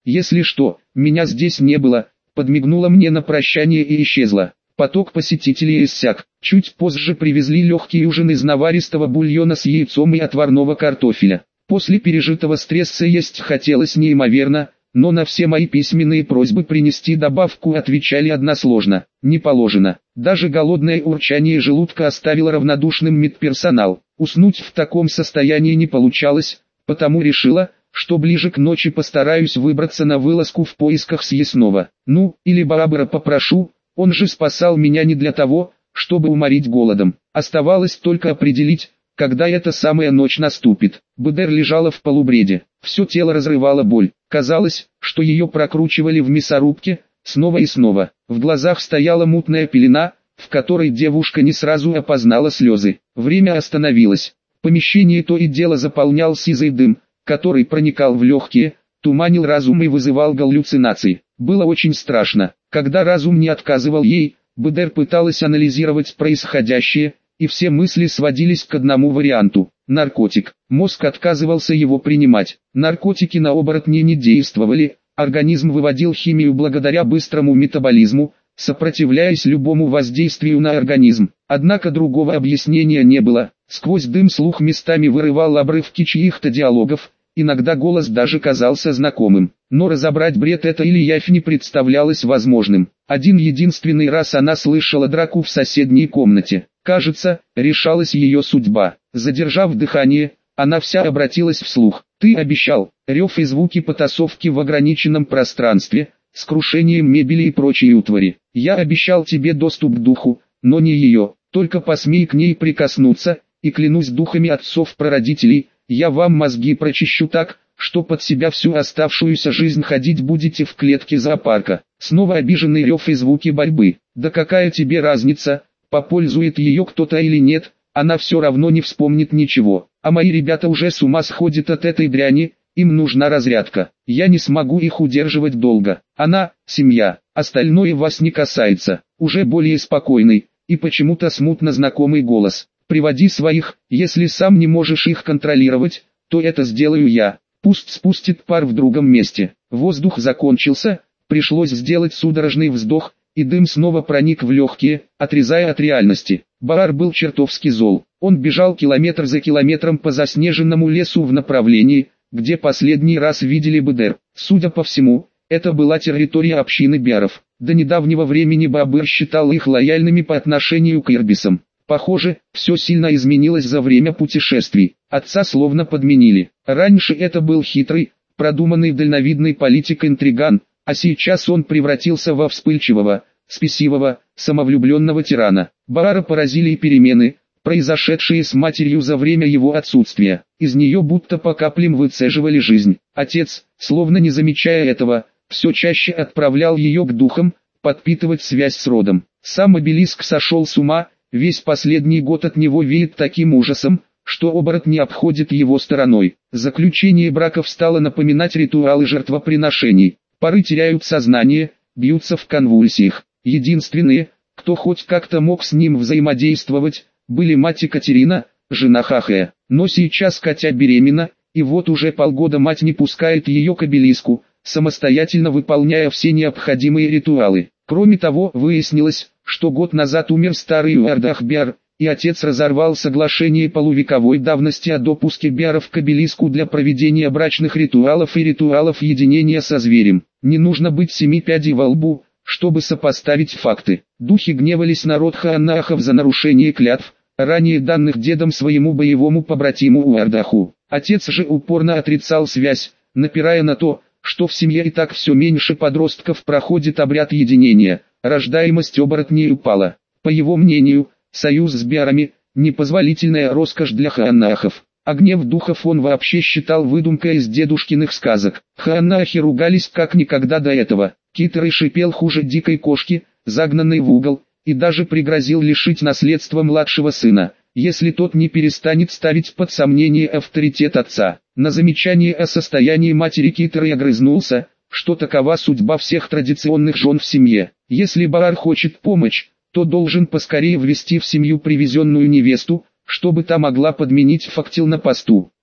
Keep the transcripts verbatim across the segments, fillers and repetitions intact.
Если что, меня здесь не было, подмигнула мне на прощание и исчезла. Поток посетителей иссяк. Чуть позже привезли легкий ужин из наваристого бульона с яйцом и отварного картофеля. После пережитого стресса есть хотелось неимоверно, но на все мои письменные просьбы принести добавку отвечали односложно: не положено. Даже голодное урчание желудка оставило равнодушным медперсонал. Уснуть в таком состоянии не получалось, потому решила, что ближе к ночи постараюсь выбраться на вылазку в поисках съестного. Ну, или Барабара попрошу, он же спасал меня не для того, чтобы уморить голодом. Оставалось только определить, когда эта самая ночь наступит. Бедер лежала в полубреде, все тело разрывало боль. Казалось, что ее прокручивали в мясорубке, снова и снова. В глазах стояла мутная пелена, в которой девушка не сразу опознала слезы. Время остановилось. Помещение то и дело заполнял сизый дым, который проникал в легкие, туманил разум и вызывал галлюцинации. Было очень страшно. Когда разум не отказывал ей, Бедер пыталась анализировать происходящее, и все мысли сводились к одному варианту – наркотик. Мозг отказывался его принимать. Наркотики на оборотни не действовали, организм выводил химию благодаря быстрому метаболизму, сопротивляясь любому воздействию на организм. Однако другого объяснения не было. Сквозь дым слух местами вырывал обрывки чьих-то диалогов, иногда голос даже казался знакомым. Но разобрать бред это или явь не представлялось возможным. Один единственный раз она слышала драку в соседней комнате. Кажется, решалась ее судьба. Задержав дыхание, она вся обратилась вслух. «Ты обещал». Рев и звуки потасовки в ограниченном пространстве, с крушением мебели и прочей утвари. «Я обещал тебе доступ к духу, но не ее. Только посмей к ней прикоснуться, и клянусь духами отцов-прародителей, я вам мозги прочищу так, что под себя всю оставшуюся жизнь ходить будете в клетке зоопарка». Снова обиженный рев и звуки борьбы. «Да какая тебе разница, попользует ее кто-то или нет, она все равно не вспомнит ничего. А мои ребята уже с ума сходят от этой дряни, им нужна разрядка. Я не смогу их удерживать долго. Она, семья, остальное вас не касается». Уже более спокойный, и почему-то смутно знакомый голос. «Приводи своих, если сам не можешь их контролировать, то это сделаю я. Пусть спустит пар в другом месте». Воздух закончился, пришлось сделать судорожный вздох, и дым снова проник в легкие, отрезая от реальности. Баар был чертовски зол. Он бежал километр за километром по заснеженному лесу в направлении, где последний раз видели Бедер. Судя по всему, это была территория общины Биаров. До недавнего времени Баабыр считал их лояльными по отношению к ирбисам. Похоже, все сильно изменилось за время путешествий. Отца словно подменили. Раньше это был хитрый, продуманный дальновидный политик-интриган, а сейчас он превратился во вспыльчивого, спесивого, самовлюбленного тирана. Баара поразили и перемены, произошедшие с матерью за время его отсутствия. Из нее будто по каплям выцеживали жизнь. Отец, словно не замечая этого, все чаще отправлял ее к духам, подпитывать связь с родом. Сам обелиск сошел с ума, весь последний год от него веет таким ужасом, что оборотни обходит его стороной. Заключение браков стало напоминать ритуалы жертвоприношений. Пары теряют сознание, бьются в конвульсиях. Единственные, кто хоть как-то мог с ним взаимодействовать, были мать Екатерина, жена Хахая. Но сейчас Катя беременна, и вот уже полгода мать не пускает ее к обелиску, самостоятельно выполняя все необходимые ритуалы. Кроме того, выяснилось, что год назад умер старый Уардах Биар, и отец разорвал соглашение полувековой давности о допуске Биаров к обелиску для проведения брачных ритуалов и ритуалов единения со зверем. Не нужно быть семи пядей во лбу, чтобы сопоставить факты. Духи гневались на род Хаанахов за нарушение клятв, ранее данных дедом своему боевому побратиму Уардаху. Отец же упорно отрицал связь, напирая на то, что в семье и так все меньше подростков проходит обряд единения, рождаемость оборотней упала. По его мнению, союз с Биарами – непозволительная роскошь для Хаанахов. А гнев духов он вообще считал выдумкой из дедушкиных сказок. Хаанахи ругались как никогда до этого. Китер шипел хуже дикой кошки, загнанной в угол, и даже пригрозил лишить наследства младшего сына, если тот не перестанет ставить под сомнение авторитет отца. На замечание о состоянии матери Китер и огрызнулся, что такова судьба всех традиционных жен в семье. Если Баар хочет помочь, то должен поскорее ввести в семью привезенную невесту, чтобы та могла подменить Фактил на посту.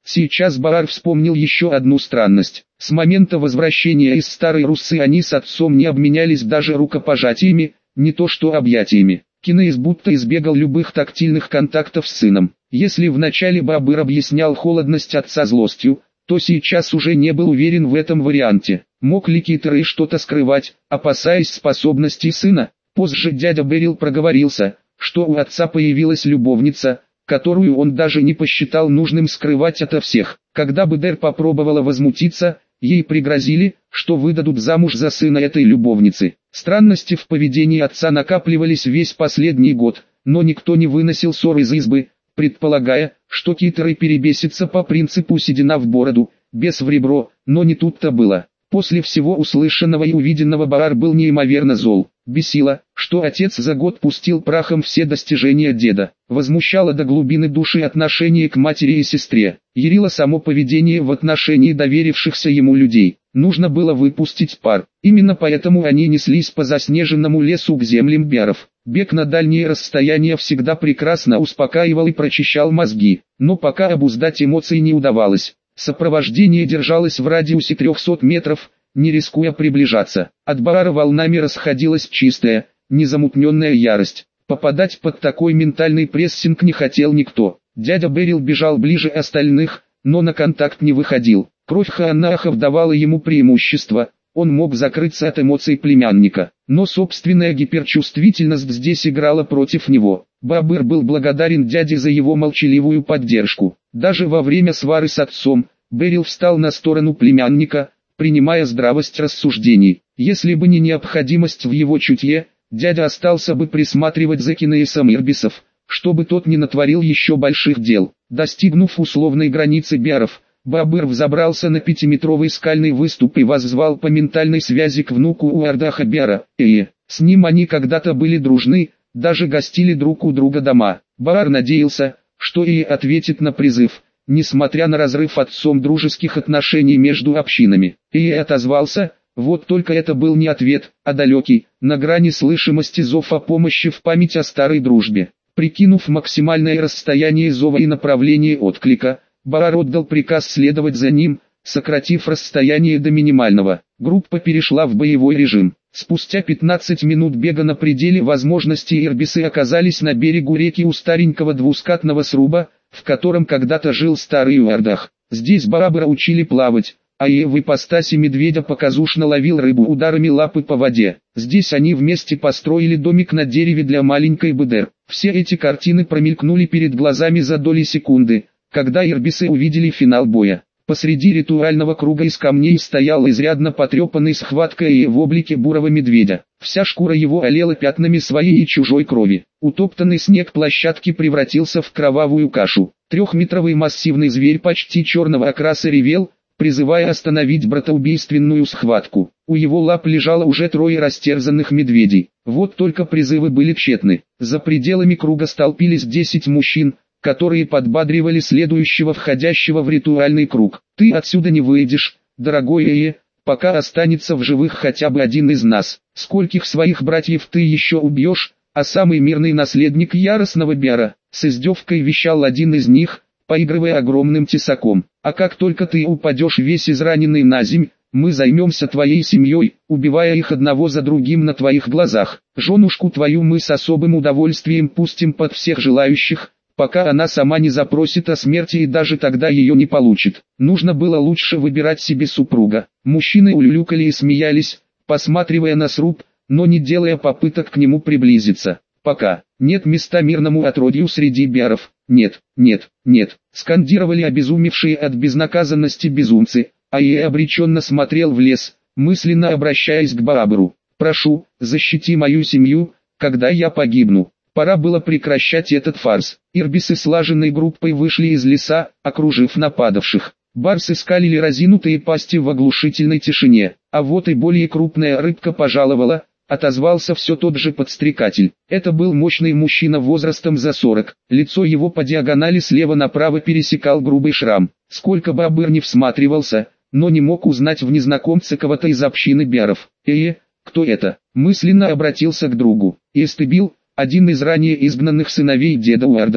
Сейчас Баар вспомнил еще одну странность. С момента возвращения из Старой Руссы они с отцом не обменялись даже рукопожатиями, не то что объятиями. Кинеис будто избегал любых тактильных контактов с сыном. Если вначале Баабыр объяснял холодность отца злостью, то сейчас уже не был уверен в этом варианте. Мог ли Китарей что-то скрывать, опасаясь способностей сына? Позже дядя Берил проговорился, что у отца появилась любовница, которую он даже не посчитал нужным скрывать ото всех. Когда Бедер попробовала возмутиться, ей пригрозили, что выдадут замуж за сына этой любовницы. Странности в поведении отца накапливались весь последний год, но никто не выносил ссор из избы, предполагая, что Китарей перебесится по принципу седина в бороду, бес в ребро, но не тут-то было. После всего услышанного и увиденного Баар был неимоверно зол. Бесило, что отец за год пустил прахом все достижения деда. Возмущало до глубины души отношение к матери и сестре. Ярило само поведение в отношении доверившихся ему людей. Нужно было выпустить пар. Именно поэтому они неслись по заснеженному лесу к землям Бяров. Бег на дальние расстояния всегда прекрасно успокаивал и прочищал мозги. Но пока обуздать эмоции не удавалось. Сопровождение держалось в радиусе трехсот метров, не рискуя приближаться. От Баара волнами расходилась чистая, незамутненная ярость. Попадать под такой ментальный прессинг не хотел никто. Дядя Берил бежал ближе остальных, но на контакт не выходил. Кровь Хаанахов давала ему преимущество, он мог закрыться от эмоций племянника. Но собственная гиперчувствительность здесь играла против него. Баабыр был благодарен дяде за его молчаливую поддержку. Даже во время свары с отцом, Берил встал на сторону племянника, принимая здравость рассуждений. Если бы не необходимость в его чутье, дядя остался бы присматривать за Кинеисом Ирбисов, чтобы тот не натворил еще больших дел. Достигнув условной границы Бяров, Баабыр взобрался на пятиметровый скальный выступ и воззвал по ментальной связи к внуку Уардаха Бяра, Эе. С ним они когда-то были дружны, даже гостили друг у друга дома. Баар надеялся, что Эе ответит на призыв, несмотря на разрыв отцом дружеских отношений между общинами. Эе отозвался, вот только это был не ответ, а далекий, на грани слышимости зов о помощи в память о старой дружбе. Прикинув максимальное расстояние зова и направление отклика, Баар отдал приказ следовать за ним, сократив расстояние до минимального. Группа перешла в боевой режим. Спустя пятнадцать минут бега на пределе возможностей ирбисы оказались на берегу реки у старенького двускатного сруба, в котором когда-то жил старый Уардах. Здесь Баабыра учили плавать, а Эе в ипостаси медведя показушно ловил рыбу ударами лапы по воде. Здесь они вместе построили домик на дереве для маленькой Бедер. Все эти картины промелькнули перед глазами за доли секунды, когда ирбисы увидели финал боя. Посреди ритуального круга из камней стоял изрядно потрепанный схваткой Эе в облике бурого медведя. Вся шкура его олела пятнами своей и чужой крови. Утоптанный снег площадки превратился в кровавую кашу. Трехметровый массивный зверь почти черного окраса ревел, призывая остановить братоубийственную схватку. У его лап лежало уже трое растерзанных медведей. Вот только призывы были тщетны. За пределами круга столпились десять мужчин, которые подбадривали следующего входящего в ритуальный круг. «Ты отсюда не выйдешь, дорогой Эе, пока останется в живых хотя бы один из нас. Скольких своих братьев ты еще убьешь, а самый мирный наследник яростного Бяра?» С издевкой вещал один из них, поигрывая огромным тесаком. «А как только ты упадешь весь израненный на земь, мы займемся твоей семьей, убивая их одного за другим на твоих глазах. Женушку твою мы с особым удовольствием пустим под всех желающих, пока она сама не запросит о смерти, и даже тогда ее не получит. Нужно было лучше выбирать себе супруга». Мужчины улюлюкали и смеялись, посматривая на сруб, но не делая попыток к нему приблизиться. «Пока нет места мирному отродью среди Бяров. Нет, нет, нет», скандировали обезумевшие от безнаказанности безумцы, а Эе обреченно смотрел в лес, мысленно обращаясь к Баабыру. «Прошу, защити мою семью, когда я погибну». Пора было прекращать этот фарс. Ирбисы слаженной группой вышли из леса, окружив нападавших. Барсы скалили разинутые пасти в оглушительной тишине. «А вот и более крупная рыбка пожаловала», — отозвался все тот же подстрекатель. Это был мощный мужчина возрастом за сорок. Лицо его по диагонали слева направо пересекал грубый шрам. Сколько Баабыр не всматривался, но не мог узнать в незнакомце кого-то из общины Бяров. «Эе, кто это?» Мысленно обратился к другу. «Эстебил, один из ранее изгнанных сыновей деда Уардаха.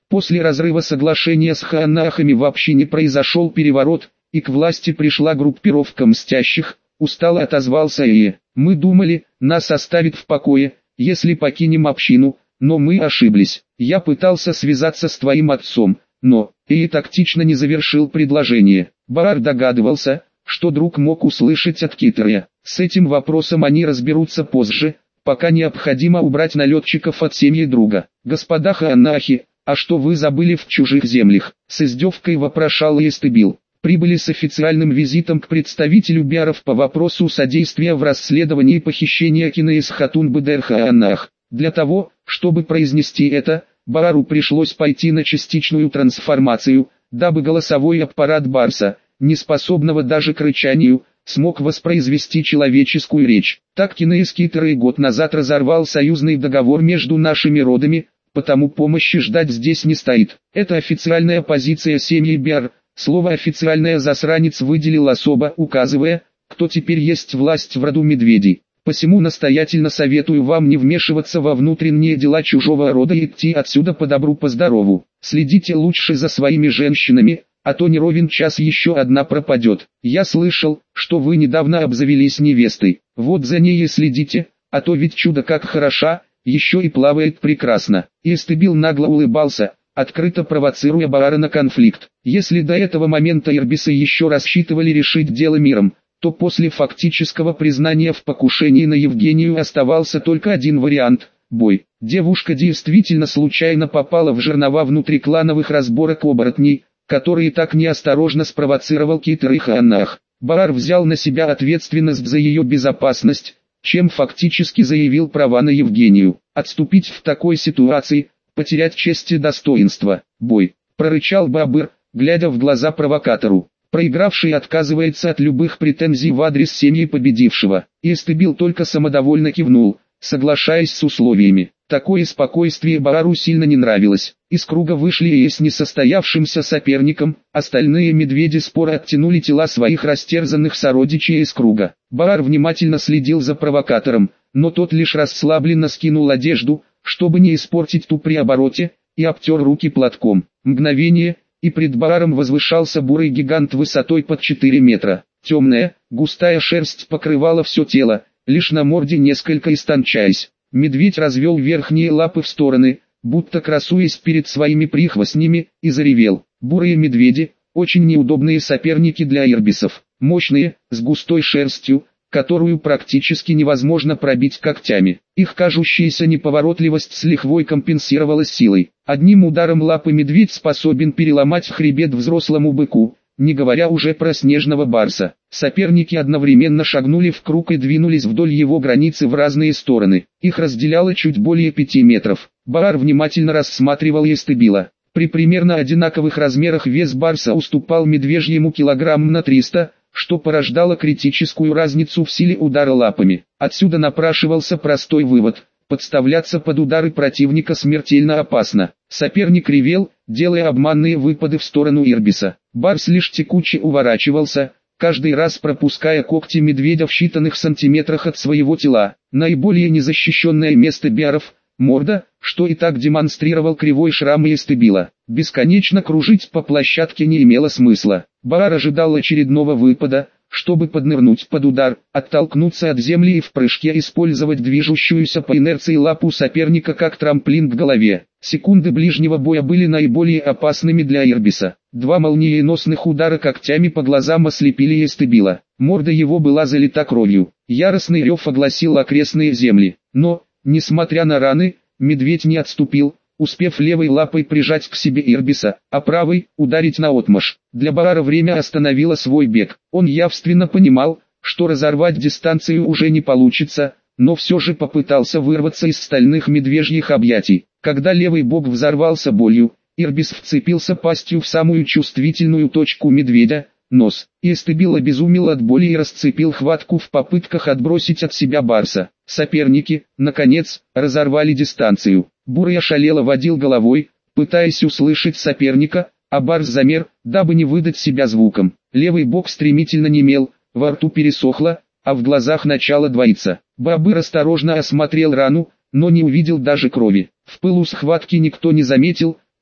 После разрыва соглашения с хаанахами в общине произошел переворот, и к власти пришла группировка мстящих, устало отозвался Ие. Мы думали, нас оставят в покое, если покинем общину, но мы ошиблись. Я пытался связаться с твоим отцом, но Ие тактично не завершил предложение. Баар догадывался, что друг мог услышать от Китая. С этим вопросом они разберутся позже, пока необходимо убрать налетчиков от семьи друга. Господа хаанахи, а что вы забыли в чужих землях? С издевкой вопрошал Эстебил. Прибыли с официальным визитом к представителю Биаров по вопросу содействия в расследовании похищения Кинеис Хатун Бедер Хаанах. Для того, чтобы произнести это, Баару пришлось пойти на частичную трансформацию, дабы голосовой аппарат Барса, не способного даже к рычанию, смог воспроизвести человеческую речь. Так Кинеис Китера год назад разорвал союзный договор между нашими родами, потому помощи ждать здесь не стоит. Это официальная позиция семьи Биар. Слово «официальная» засранец выделил особо, указывая, кто теперь есть власть в роду медведей. Посему настоятельно советую вам не вмешиваться во внутренние дела чужого рода и идти отсюда по добру по здорову. Следите лучше за своими женщинами, а то не ровен час еще одна пропадет. Я слышал, что вы недавно обзавелись невестой. Вот за ней и следите, а то ведь чудо как хороша, еще и плавает прекрасно. Эстебил нагло улыбался, открыто провоцируя Баара на конфликт. Если до этого момента ирбисы еще рассчитывали решить дело миром, то после фактического признания в покушении на Евгению оставался только один вариант – бой. Девушка действительно случайно попала в жернова внутриклановых разборок оборотней, которые так неосторожно спровоцировал Китер и Хаанах. Баар взял на себя ответственность за ее безопасность, чем фактически заявил права на Евгению. Отступить в такой ситуации – потерять честь и достоинство. Бой, прорычал Баабыр, глядя в глаза провокатору. Проигравший отказывается от любых претензий в адрес семьи победившего. Эстебил только самодовольно кивнул, соглашаясь с условиями. Такое спокойствие Баару сильно не нравилось. Из круга вышли и с несостоявшимся соперником, остальные медведи споро оттянули тела своих растерзанных сородичей из круга. Баар внимательно следил за провокатором, но тот лишь расслабленно скинул одежду, чтобы не испортить ту при обороте, и обтер руки платком. Мгновение, и пред Бааром возвышался бурый гигант высотой под четыре метра. Темная, густая шерсть покрывала все тело, лишь на морде несколько истончаясь. Медведь развел верхние лапы в стороны, будто красуясь перед своими прихвостнями, и заревел. Бурые медведи, очень неудобные соперники для ирбисов. Мощные, с густой шерстью, которую практически невозможно пробить когтями. Их кажущаяся неповоротливость с лихвой компенсировалась силой. Одним ударом лапы медведь способен переломать хребет взрослому быку, не говоря уже про снежного барса. Соперники одновременно шагнули в круг и двинулись вдоль его границы в разные стороны. Их разделяло чуть более пяти метров. Баар внимательно рассматривал Эстебила. При примерно одинаковых размерах вес барса уступал медвежьему килограмм на триста, что порождало критическую разницу в силе удара лапами. Отсюда напрашивался простой вывод: подставляться под удары противника смертельно опасно. Соперник ревел, делая обманные выпады в сторону ирбиса. Барс лишь текуче уворачивался, каждый раз пропуская когти медведя в считанных сантиметрах от своего тела. Наиболее незащищенное место биаров – морда, что и так демонстрировал кривой шрам Эстебила. Бесконечно кружить по площадке не имело смысла. Баар ожидал очередного выпада, чтобы поднырнуть под удар, оттолкнуться от земли и в прыжке использовать движущуюся по инерции лапу соперника как трамплин к голове. Секунды ближнего боя были наиболее опасными для ирбиса. Два молниеносных удара когтями по глазам ослепили Эстебила. Морда его была залита кровью. Яростный рев огласил окрестные земли. Но, несмотря на раны, медведь не отступил, успев левой лапой прижать к себе ирбиса, а правой – ударить наотмашь. Для Баара время остановило свой бег. Он явственно понимал, что разорвать дистанцию уже не получится, но все же попытался вырваться из стальных медвежьих объятий. Когда левый бок взорвался болью, ирбис вцепился пастью в самую чувствительную точку медведя – нос. Эстебил обезумел от боли и расцепил хватку в попытках отбросить от себя барса. Соперники, наконец, разорвали дистанцию. Бурый ошалело водил головой, пытаясь услышать соперника, а барс замер, дабы не выдать себя звуком. Левый бок стремительно немел, во рту пересохло, а в глазах начало двоиться. Баабыр осторожно осмотрел рану, но не увидел даже крови. В пылу схватки никто не заметил,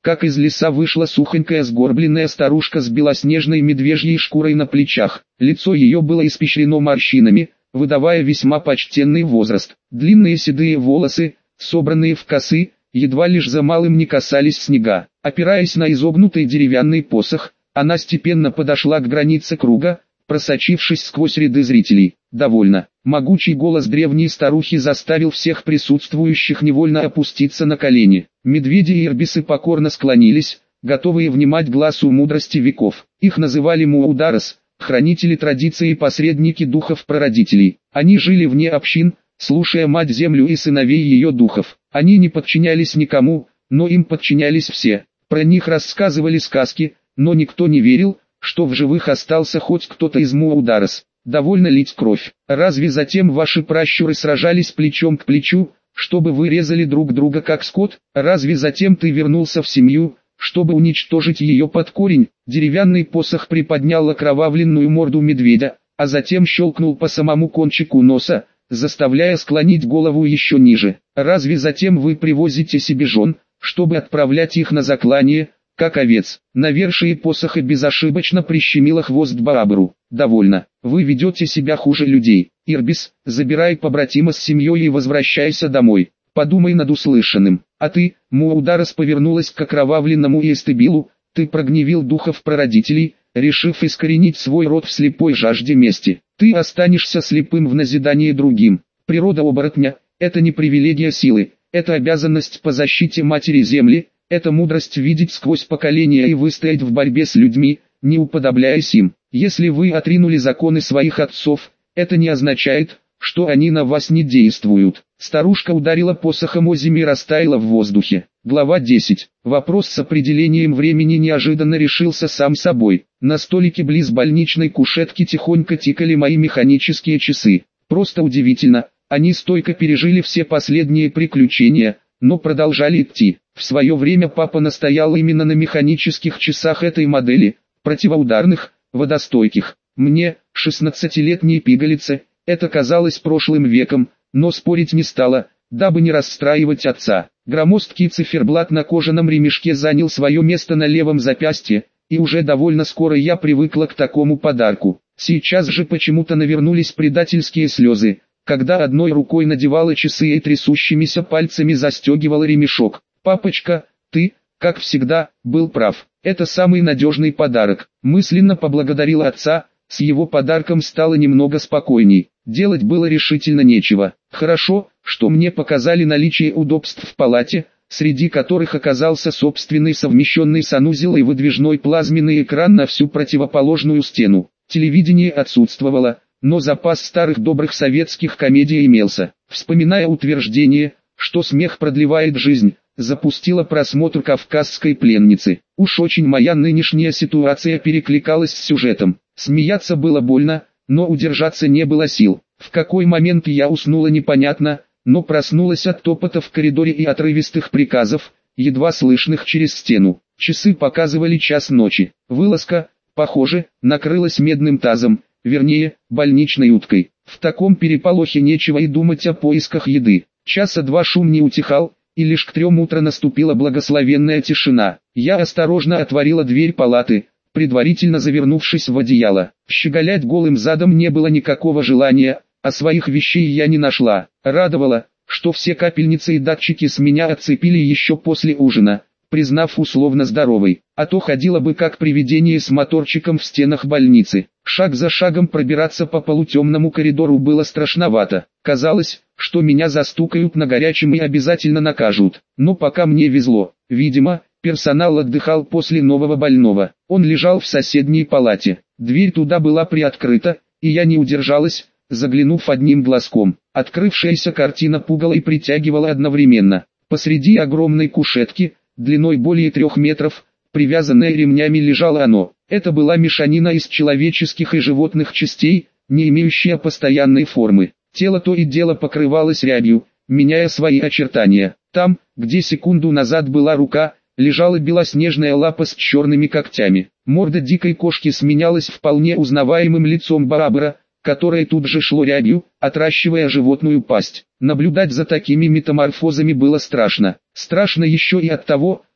как из леса вышла сухонькая сгорбленная старушка с белоснежной медвежьей шкурой на плечах. Лицо ее было испещрено морщинами, выдавая весьма почтенный возраст. Длинные седые волосы, собранные в косы, едва лишь за малым не касались снега. Опираясь на изогнутый деревянный посох, она степенно подошла к границе круга, просочившись сквозь ряды зрителей. «Довольно». Могучий голос древней старухи заставил всех присутствующих невольно опуститься на колени. Медведи и ирбисы покорно склонились, готовые внимать глазу мудрости веков. Их называли Муударас, хранители традиций и посредники духов-прародителей. Они жили вне общин, слушая мать-землю и сыновей ее духов. Они не подчинялись никому, но им подчинялись все. Про них рассказывали сказки, но никто не верил, что в живых остался хоть кто-то из Муударас. Довольно лить кровь. Разве затем ваши пращуры сражались плечом к плечу, чтобы вы резали друг друга как скот? Разве затем ты вернулся в семью, чтобы уничтожить ее под корень? Деревянный посох приподнял окровавленную морду медведя, а затем щелкнул по самому кончику носа, заставляя склонить голову еще ниже. Разве затем вы привозите себе жен, чтобы отправлять их на заклание, как овец? Навершие посоха безошибочно прищемило хвост Баабру. Довольно. Вы ведете себя хуже людей. Ирбис, забирай побратима с семьей и возвращайся домой. Подумай над услышанным. А ты, Муударас, повернулась к окровавленному Эстебилу, ты прогневил духов прародителей, решив искоренить свой род в слепой жажде мести. Ты останешься слепым в назидании другим. Природа оборотня – это не привилегия силы, это обязанность по защите матери земли, это мудрость видеть сквозь поколения и выстоять в борьбе с людьми, не уподобляясь им. Если вы отринули законы своих отцов, это не означает, что они на вас не действуют. Старушка ударила посохом о землю и растаяла в воздухе. Глава десять. Вопрос с определением времени неожиданно решился сам собой. На столике близ больничной кушетки тихонько тикали мои механические часы. Просто удивительно, они стойко пережили все последние приключения, но продолжали идти. В свое время папа настоял именно на механических часах этой модели, противоударных, водостойких. Мне, шестнадцатилетней пигалице, это казалось прошлым веком, но спорить не стала, дабы не расстраивать отца. Громоздкий циферблат на кожаном ремешке занял свое место на левом запястье, и уже довольно скоро я привыкла к такому подарку. Сейчас же почему-то навернулись предательские слезы, когда одной рукой надевала часы и трясущимися пальцами застегивала ремешок. «Папочка, ты, как всегда, был прав. Это самый надежный подарок». Мысленно поблагодарила отца, с его подарком стало немного спокойней. Делать было решительно нечего. Хорошо, что мне показали наличие удобств в палате, среди которых оказался собственный совмещенный санузел и выдвижной плазменный экран на всю противоположную стену. Телевидение отсутствовало, но запас старых добрых советских комедий имелся. Вспоминая утверждение, что смех продлевает жизнь, запустила просмотр «Кавказской пленницы». Уж очень моя нынешняя ситуация перекликалась с сюжетом. Смеяться было больно, но удержаться не было сил. В какой момент я уснула непонятно, но проснулась от топота в коридоре и отрывистых приказов, едва слышных через стену. Часы показывали час ночи. Вылазка, похоже, накрылась медным тазом, вернее, больничной уткой. В таком переполохе нечего и думать о поисках еды. Часа два шум не утихал, и лишь к трем утра наступила благословенная тишина. Я осторожно отворила дверь палаты, предварительно завернувшись в одеяло. Щеголять голым задом не было никакого желания, а своих вещей я не нашла. Радовало, что все капельницы и датчики с меня отцепили еще после ужина, признав условно здоровой, а то ходила бы как привидение с моторчиком в стенах больницы. Шаг за шагом пробираться по полутемному коридору было страшновато. Казалось, что меня застукают на горячем и обязательно накажут. Но пока мне везло. Видимо, персонал отдыхал после нового больного. Он лежал в соседней палате. Дверь туда была приоткрыта, и я не удержалась, заглянув одним глазком. Открывшаяся картина пугала и притягивала одновременно. Посреди огромной кушетки, длиной более трех метров, привязанное ремнями лежало оно. Это была мешанина из человеческих и животных частей, не имеющая постоянной формы. Тело то и дело покрывалось рябью, меняя свои очертания. Там, где секунду назад была рука, лежала белоснежная лапа с черными когтями. Морда дикой кошки сменялась вполне узнаваемым лицом Барабара, которое тут же шло рябью, отращивая животную пасть. Наблюдать за такими метаморфозами было страшно. Страшно еще и от того,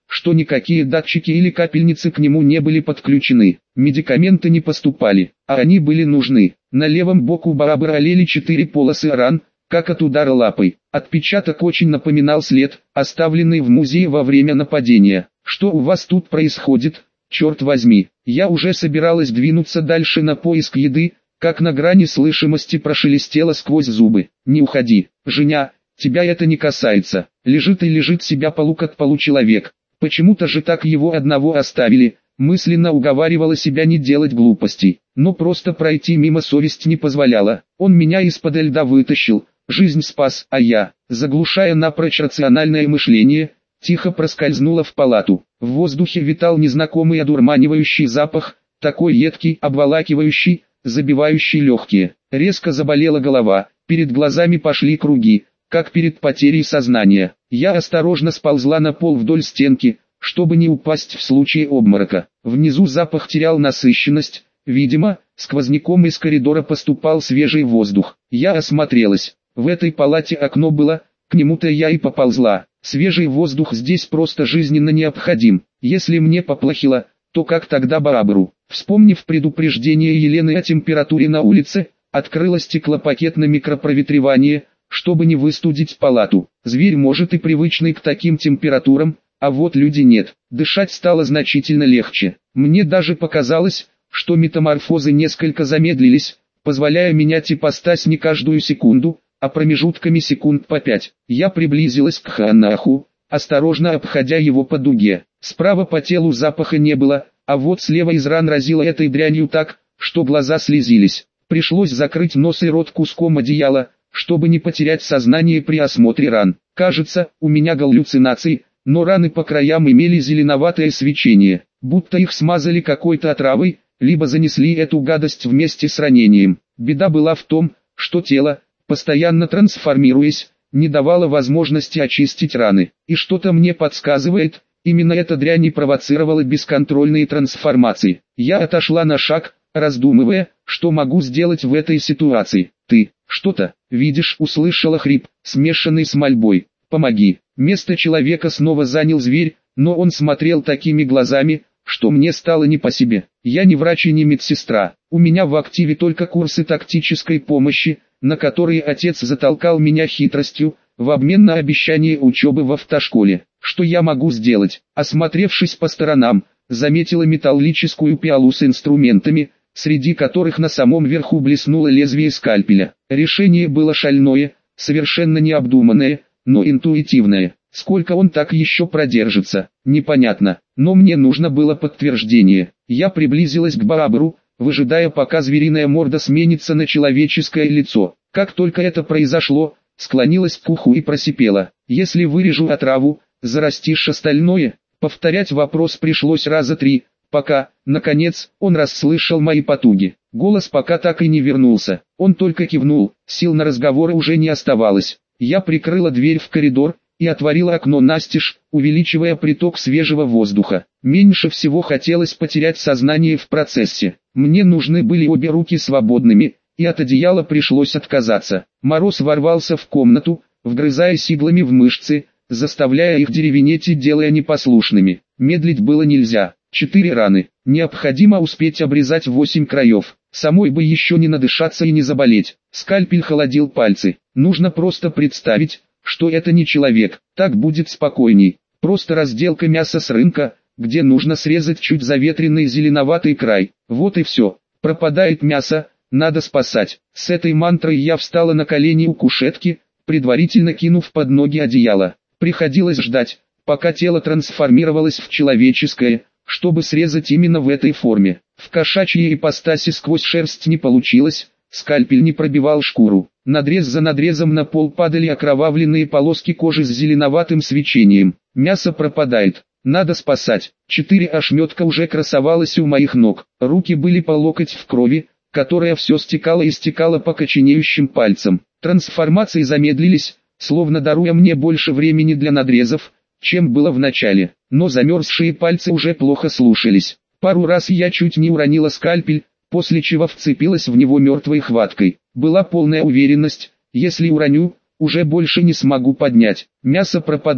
что никакие датчики или капельницы к нему не были подключены. Медикаменты не поступали, а они были нужны. На левом боку Барабара олели четыре полосы ран, как от удара лапой. Отпечаток очень напоминал след, оставленный в музее во время нападения. «Что у вас тут происходит, черт возьми?» Я уже собиралась двинуться дальше на поиск еды, как на грани слышимости прошелестело сквозь зубы. «Не уходи, Женя, тебя это не касается. Лежит и лежит себя полук от полу человек. Почему-то же так его одного оставили». Мысленно уговаривала себя не делать глупостей, но просто пройти мимо совесть не позволяла. Он меня из-под льда вытащил, жизнь спас, а я, заглушая напрочь рациональное мышление, тихо проскользнула в палату. В воздухе витал незнакомый одурманивающий запах, такой едкий, обволакивающий, забивающий легкие. Резко заболела голова, перед глазами пошли круги, как перед потерей сознания. Я осторожно сползла на пол вдоль стенки, чтобы не упасть в случае обморока. Внизу запах терял насыщенность, видимо, сквозняком из коридора поступал свежий воздух. Я осмотрелась, в этой палате окно было, к нему-то я и поползла. Свежий воздух здесь просто жизненно необходим. Если мне поплохело, то как тогда Барабару? Вспомнив предупреждение Елены о температуре на улице, открыла стеклопакет на микропроветривание, чтобы не выстудить палату. Зверь может и привычный к таким температурам, а вот люди нет. Дышать стало значительно легче. Мне даже показалось, что метаморфозы несколько замедлились, позволяя менять ипостась не каждую секунду, а промежутками секунд по пять. Я приблизилась к Ханаху, осторожно обходя его по дуге. Справа по телу запаха не было, а вот слева из ран разило этой дрянью так, что глаза слезились. Пришлось закрыть нос и рот куском одеяла, чтобы не потерять сознание при осмотре ран. Кажется, у меня галлюцинации, но раны по краям имели зеленоватое свечение, будто их смазали какой-то отравой, либо занесли эту гадость вместе с ранением. Беда была в том, что тело, постоянно трансформируясь, не давало возможности очистить раны. И что-то мне подсказывает, именно эта дрянь и провоцировала бесконтрольные трансформации. Я отошла на шаг, раздумывая, что могу сделать в этой ситуации. «Ты, что-то, видишь?» — услышала хрип, смешанный с мольбой. «Помоги». Место человека снова занял зверь, но он смотрел такими глазами, что мне стало не по себе. Я не врач и не медсестра, у меня в активе только курсы тактической помощи, на которые отец затолкал меня хитростью, в обмен на обещание учебы в автошколе. Что я могу сделать? Осмотревшись по сторонам, заметила металлическую пиалу с инструментами, среди которых на самом верху блеснуло лезвие скальпеля. Решение было шальное, совершенно необдуманное, но интуитивное. Сколько он так еще продержится, непонятно, но мне нужно было подтверждение. Я приблизилась к Барабару, выжидая, пока звериная морда сменится на человеческое лицо. Как только это произошло, склонилась к уху и просипела: «Если вырежу отраву, зарастишь остальное?» Повторять вопрос пришлось раза три, пока, наконец, он расслышал мои потуги. Голос пока так и не вернулся, он только кивнул, сил на разговоры уже не оставалось. Я прикрыла дверь в коридор и отворила окно настежь, увеличивая приток свежего воздуха. Меньше всего хотелось потерять сознание в процессе. Мне нужны были обе руки свободными, и от одеяла пришлось отказаться. Мороз ворвался в комнату, вгрызаясь иглами в мышцы, заставляя их деревенеть и делая непослушными. Медлить было нельзя. Четыре раны. Необходимо успеть обрезать восемь краев. Самой бы еще не надышаться и не заболеть. Скальпель холодил пальцы. Нужно просто представить, что это не человек. Так будет спокойней. Просто разделка мяса с рынка, где нужно срезать чуть заветренный зеленоватый край. Вот и все. Пропадает мясо, надо спасать. С этой мантрой я встала на колени у кушетки, предварительно кинув под ноги одеяло. Приходилось ждать, пока тело трансформировалось в человеческое, чтобы срезать именно в этой форме. В кошачьей ипостаси сквозь шерсть не получилось, скальпель не пробивал шкуру. Надрез за надрезом на пол падали окровавленные полоски кожи с зеленоватым свечением. Мясо пропадает, надо спасать. Четыре ошметка уже красовалось у моих ног. Руки были по локоть в крови, которая все стекала и стекала по коченеющим пальцам. Трансформации замедлились, словно даруя мне больше времени для надрезов, чем было в начале. Но замерзшие пальцы уже плохо слушались. Пару раз я чуть не уронила скальпель, после чего вцепилась в него мертвой хваткой. Была полная уверенность, если уроню, уже больше не смогу поднять. Мясо пропадает.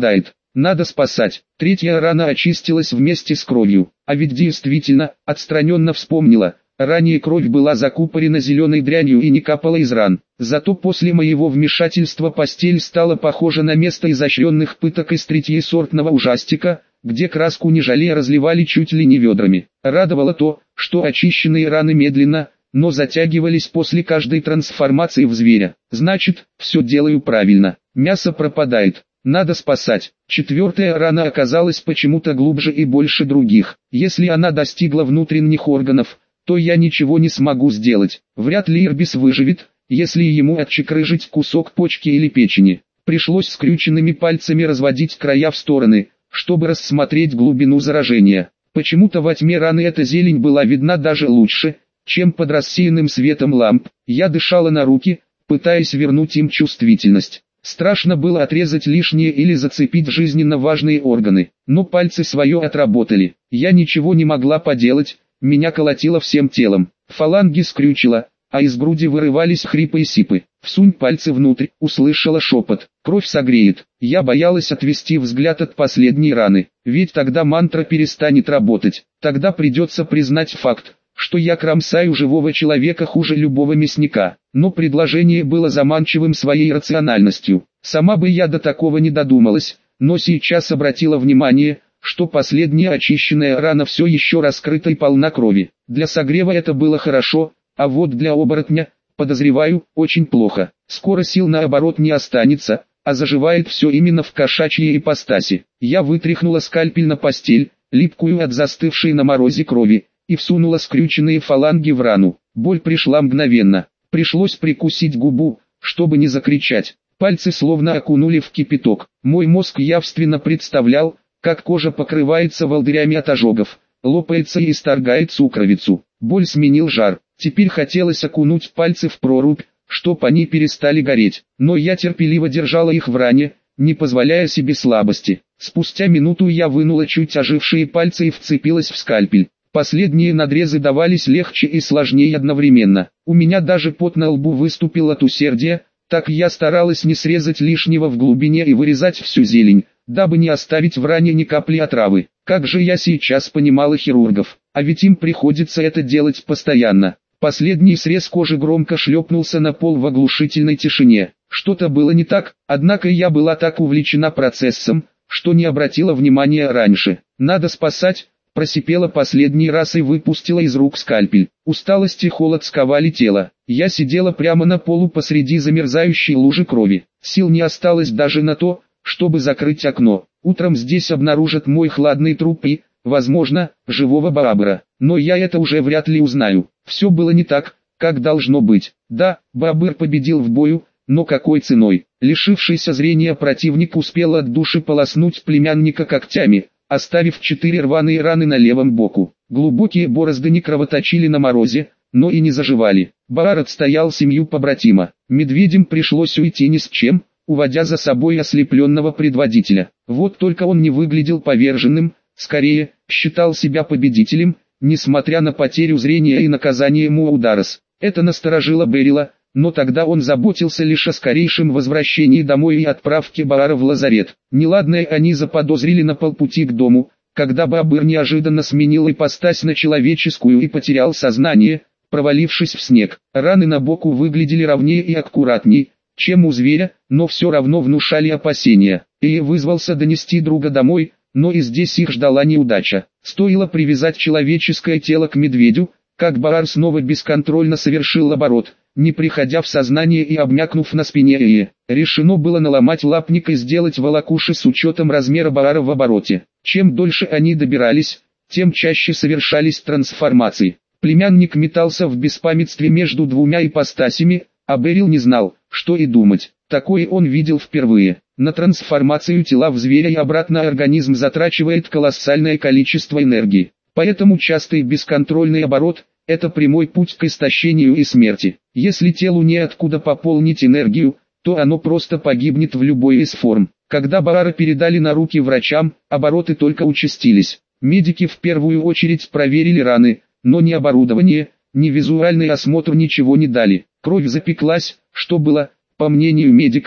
Надо спасать. Третья рана очистилась вместе с кровью. А ведь действительно, отстраненно вспомнила. Ранее кровь была закупорена зеленой дрянью и не капала из ран. Зато после моего вмешательства постель стала похожа на место изощренных пыток из третьесортного ужастика, где краску не жалея разливали чуть ли не ведрами. Радовало то, что очищенные раны медленно, но затягивались после каждой трансформации в зверя. Значит, все делаю правильно. Мясо пропадает. Надо спасать. Четвертая рана оказалась почему-то глубже и больше других. Если она достигла внутренних органов, то я ничего не смогу сделать. Вряд ли Ирбис выживет, если ему отчекрыжить кусок почки или печени. Пришлось скрюченными пальцами разводить края в стороны, чтобы рассмотреть глубину заражения. Почему-то во тьме раны эта зелень была видна даже лучше, чем под рассеянным светом ламп. Я дышала на руки, пытаясь вернуть им чувствительность. Страшно было отрезать лишнее или зацепить жизненно важные органы, но пальцы свое отработали. Я ничего не могла поделать. Меня колотило всем телом, фаланги скрючило, а из груди вырывались хрипы и сипы. «Всунь пальцы внутрь», услышала шепот. «Кровь согреет». Я боялась отвести взгляд от последней раны, ведь тогда мантра перестанет работать. Тогда придется признать факт, что я кромсаю живого человека хуже любого мясника. Но предложение было заманчивым своей рациональностью. Сама бы я до такого не додумалась, но сейчас обратила внимание, что последняя очищенная рана все еще раскрыта и полна крови. Для согрева это было хорошо, а вот для оборотня, подозреваю, очень плохо. Скоро сил наоборот не останется, а заживает все именно в кошачьей ипостаси. Я вытряхнула скальпель на постель, липкую от застывшей на морозе крови, и всунула скрюченные фаланги в рану. Боль пришла мгновенно. Пришлось прикусить губу, чтобы не закричать. Пальцы словно окунули в кипяток. Мой мозг явственно представлял, как кожа покрывается волдырями от ожогов, лопается и исторгает сукровицу. Боль сменил жар. Теперь хотелось окунуть пальцы в прорубь, чтоб они перестали гореть. Но я терпеливо держала их в ране, не позволяя себе слабости. Спустя минуту я вынула чуть ожившие пальцы и вцепилась в скальпель. Последние надрезы давались легче и сложнее одновременно. У меня даже пот на лбу выступил от усердия, так я старалась не срезать лишнего в глубине и вырезать всю зелень, дабы не оставить в ране ни капли отравы. Как же я сейчас понимала хирургов, а ведь им приходится это делать постоянно. Последний срез кожи громко шлепнулся на пол в оглушительной тишине. Что-то было не так, однако я была так увлечена процессом, что не обратила внимания раньше. «Надо спасать», просипела последний раз и выпустила из рук скальпель. Усталость и холод сковали тело. Я сидела прямо на полу посреди замерзающей лужи крови. Сил не осталось даже на то, чтобы закрыть окно. Утром здесь обнаружат мой хладный труп и, возможно, живого Баабыра. Но я это уже вряд ли узнаю. Все было не так, как должно быть. Да, Баабыр победил в бою, но какой ценой? Лишившийся зрения противник успел от души полоснуть племянника когтями, оставив четыре рваные раны на левом боку. Глубокие борозды не кровоточили на морозе, но и не заживали. Баар отстоял семью побратима. Медведям пришлось уйти ни с чем, уводя за собой ослепленного предводителя. Вот только он не выглядел поверженным, скорее, считал себя победителем, несмотря на потерю зрения и наказание Муаударас. Это насторожило Берила, но тогда он заботился лишь о скорейшем возвращении домой и отправке Баара в лазарет. Неладное они заподозрили на полпути к дому, когда Баабыр неожиданно сменил ипостась на человеческую и потерял сознание, провалившись в снег. Раны на боку выглядели ровнее и аккуратней, чем у зверя, но все равно внушали опасения. И вызвался донести друга домой, но и здесь их ждала неудача. Стоило привязать человеческое тело к медведю, как Баар снова бесконтрольно совершил оборот, не приходя в сознание и обмякнув на спине Ии. Решено было наломать лапник и сделать волокуши с учетом размера Баара в обороте. Чем дольше они добирались, тем чаще совершались трансформации. Племянник метался в беспамятстве между двумя ипостасями, а Берил не знал, что и думать. Такое он видел впервые. На трансформацию тела в зверя и обратно организм затрачивает колоссальное количество энергии. Поэтому частый бесконтрольный оборот – это прямой путь к истощению и смерти. Если телу неоткуда пополнить энергию, то оно просто погибнет в любой из форм. Когда Баара передали на руки врачам, обороты только участились. Медики в первую очередь проверили раны, но ни оборудование, ни визуальный осмотр ничего не дали. Кровь запеклась, что было, по мнению медиков,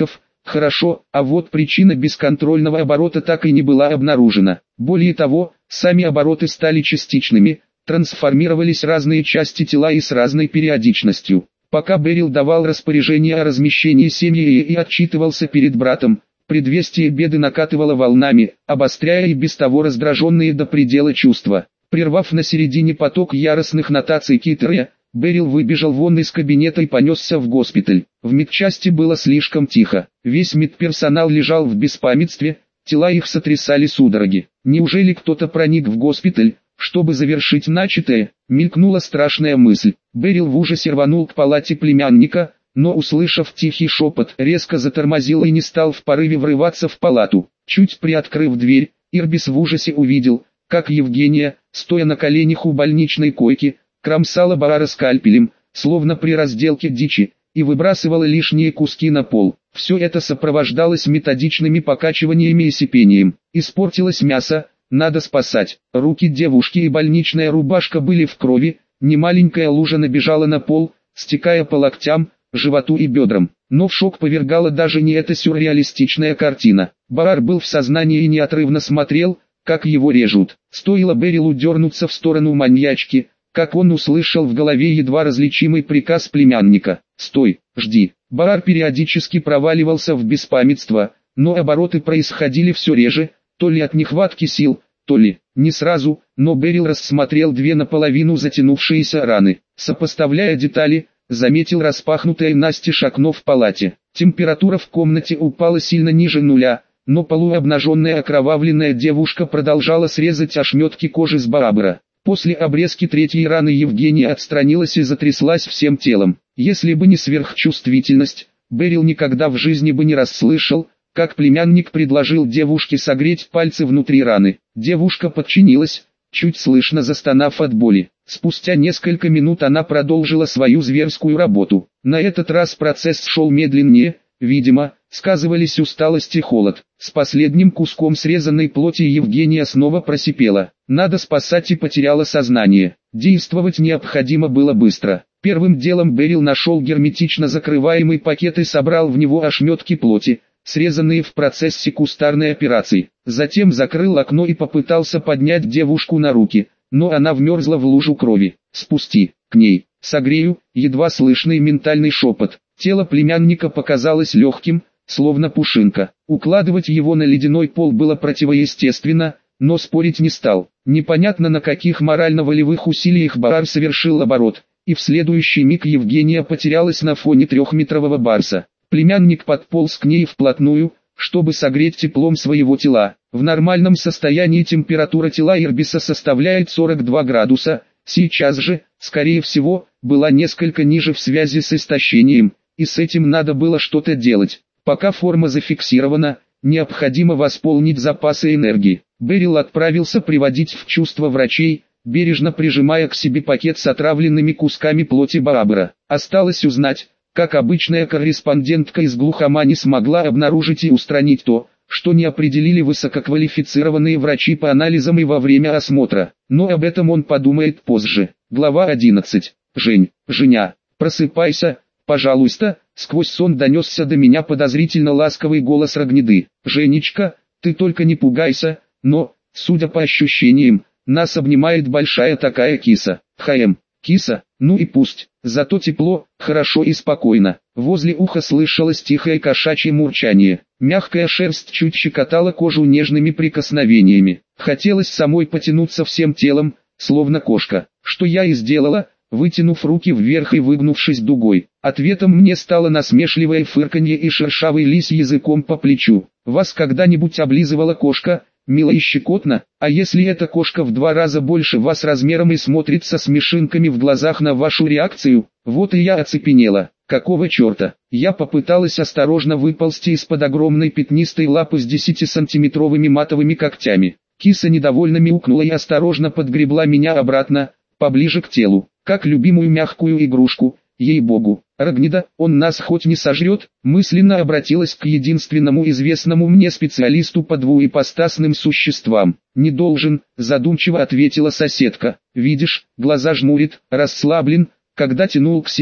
Хорошо, а вот причина бесконтрольного оборота так и не была обнаружена. Более того, сами обороты стали частичными, трансформировались разные части тела и с разной периодичностью. Пока Берил давал распоряжение о размещении семьи и отчитывался перед братом, предвестие беды накатывало волнами, обостряя и без того раздраженные до предела чувства. Прервав на середине поток яростных нотаций Китера, Берил выбежал вон из кабинета и понесся в госпиталь. В медчасти было слишком тихо. Весь медперсонал лежал в беспамятстве, тела их сотрясали судороги. Неужели кто-то проник в госпиталь, чтобы завершить начатое? Мелькнула страшная мысль. Берил в ужасе рванул к палате племянника, но, услышав тихий шепот, резко затормозил и не стал в порыве врываться в палату. Чуть приоткрыв дверь, Ирбис в ужасе увидел, как Евгения, стоя на коленях у больничной койки, кромсала Баара скальпелем, словно при разделке дичи, и выбрасывала лишние куски на пол. Все это сопровождалось методичными покачиваниями и сипением. Испортилось мясо, надо спасать. Руки девушки и больничная рубашка были в крови, немаленькая лужа набежала на пол, стекая по локтям, животу и бедрам. Но в шок повергала даже не эта сюрреалистичная картина. Баар был в сознании и неотрывно смотрел, как его режут. Стоило Берилу дернуться в сторону маньячки, как он услышал в голове едва различимый приказ племянника: «Стой, жди». Баар периодически проваливался в беспамятство, но обороты происходили все реже, то ли от нехватки сил, то ли не сразу, но Берил рассмотрел две наполовину затянувшиеся раны. Сопоставляя детали, заметил распахнутое настежь окно в палате. Температура в комнате упала сильно ниже нуля, но полуобнаженная окровавленная девушка продолжала срезать ошметки кожи с Баабара. После обрезки третьей раны Евгения отстранилась и затряслась всем телом. Если бы не сверхчувствительность, Берил никогда в жизни бы не расслышал, как племянник предложил девушке согреть пальцы внутри раны. Девушка подчинилась, чуть слышно застонав от боли. Спустя несколько минут она продолжила свою зверскую работу. На этот раз процесс шел медленнее, видимо, сказывались усталость и холод. С последним куском срезанной плоти Евгения снова просипела. Надо спасать, и потеряла сознание. Действовать необходимо было быстро. Первым делом Берил нашел герметично закрываемый пакет и собрал в него ошметки плоти, срезанные в процессе кустарной операции. Затем закрыл окно и попытался поднять девушку на руки, но она вмерзла в лужу крови. «Спусти, к ней, согрею», едва слышный ментальный шепот. Тело племянника показалось легким, словно пушинка. Укладывать его на ледяной пол было противоестественно, но спорить не стал. Непонятно, на каких морально-волевых усилиях Баар совершил оборот, и в следующий миг Евгения потерялась на фоне трехметрового барса. Племянник подполз к ней вплотную, чтобы согреть теплом своего тела. В нормальном состоянии температура тела Ирбиса составляет сорок два градуса, сейчас же, скорее всего, была несколько ниже в связи с истощением, и с этим надо было что-то делать. Пока форма зафиксирована, необходимо восполнить запасы энергии. Берил отправился приводить в чувство врачей, бережно прижимая к себе пакет с отравленными кусками плоти Баабара. Осталось узнать, как обычная корреспондентка из глухомани смогла обнаружить и устранить то, что не определили высококвалифицированные врачи по анализам и во время осмотра. Но об этом он подумает позже. Глава одиннадцать. Жень, Женя, просыпайся, пожалуйста. Сквозь сон донесся до меня подозрительно ласковый голос Рогнеды. Женечка, ты только не пугайся, но, судя по ощущениям, нас обнимает большая такая киса. Хаем, киса, ну и пусть, зато тепло, хорошо и спокойно. Возле уха слышалось тихое кошачье мурчание. Мягкая шерсть чуть щекотала кожу нежными прикосновениями. Хотелось самой потянуться всем телом, словно кошка, что я и сделала, вытянув руки вверх и выгнувшись дугой. Ответом мне стало насмешливое фырканье и шершавый лис языком по плечу. Вас когда-нибудь облизывала кошка? Мило и щекотно, а если эта кошка в два раза больше вас размером и смотрит со смешинками в глазах на вашу реакцию? Вот и я оцепенела. Какого черта? Я попыталась осторожно выползти из-под огромной пятнистой лапы с десятисантиметровыми матовыми когтями. Киса недовольно мяукнула и осторожно подгребла меня обратно, поближе к телу, как любимую мягкую игрушку. Ей-богу, Рогнеда, он нас хоть не сожрет? Мысленно обратилась к единственному известному мне специалисту по двуипостасным существам. Не должен, задумчиво ответила соседка. Видишь, глаза жмурит, расслаблен, когда тянул к себе,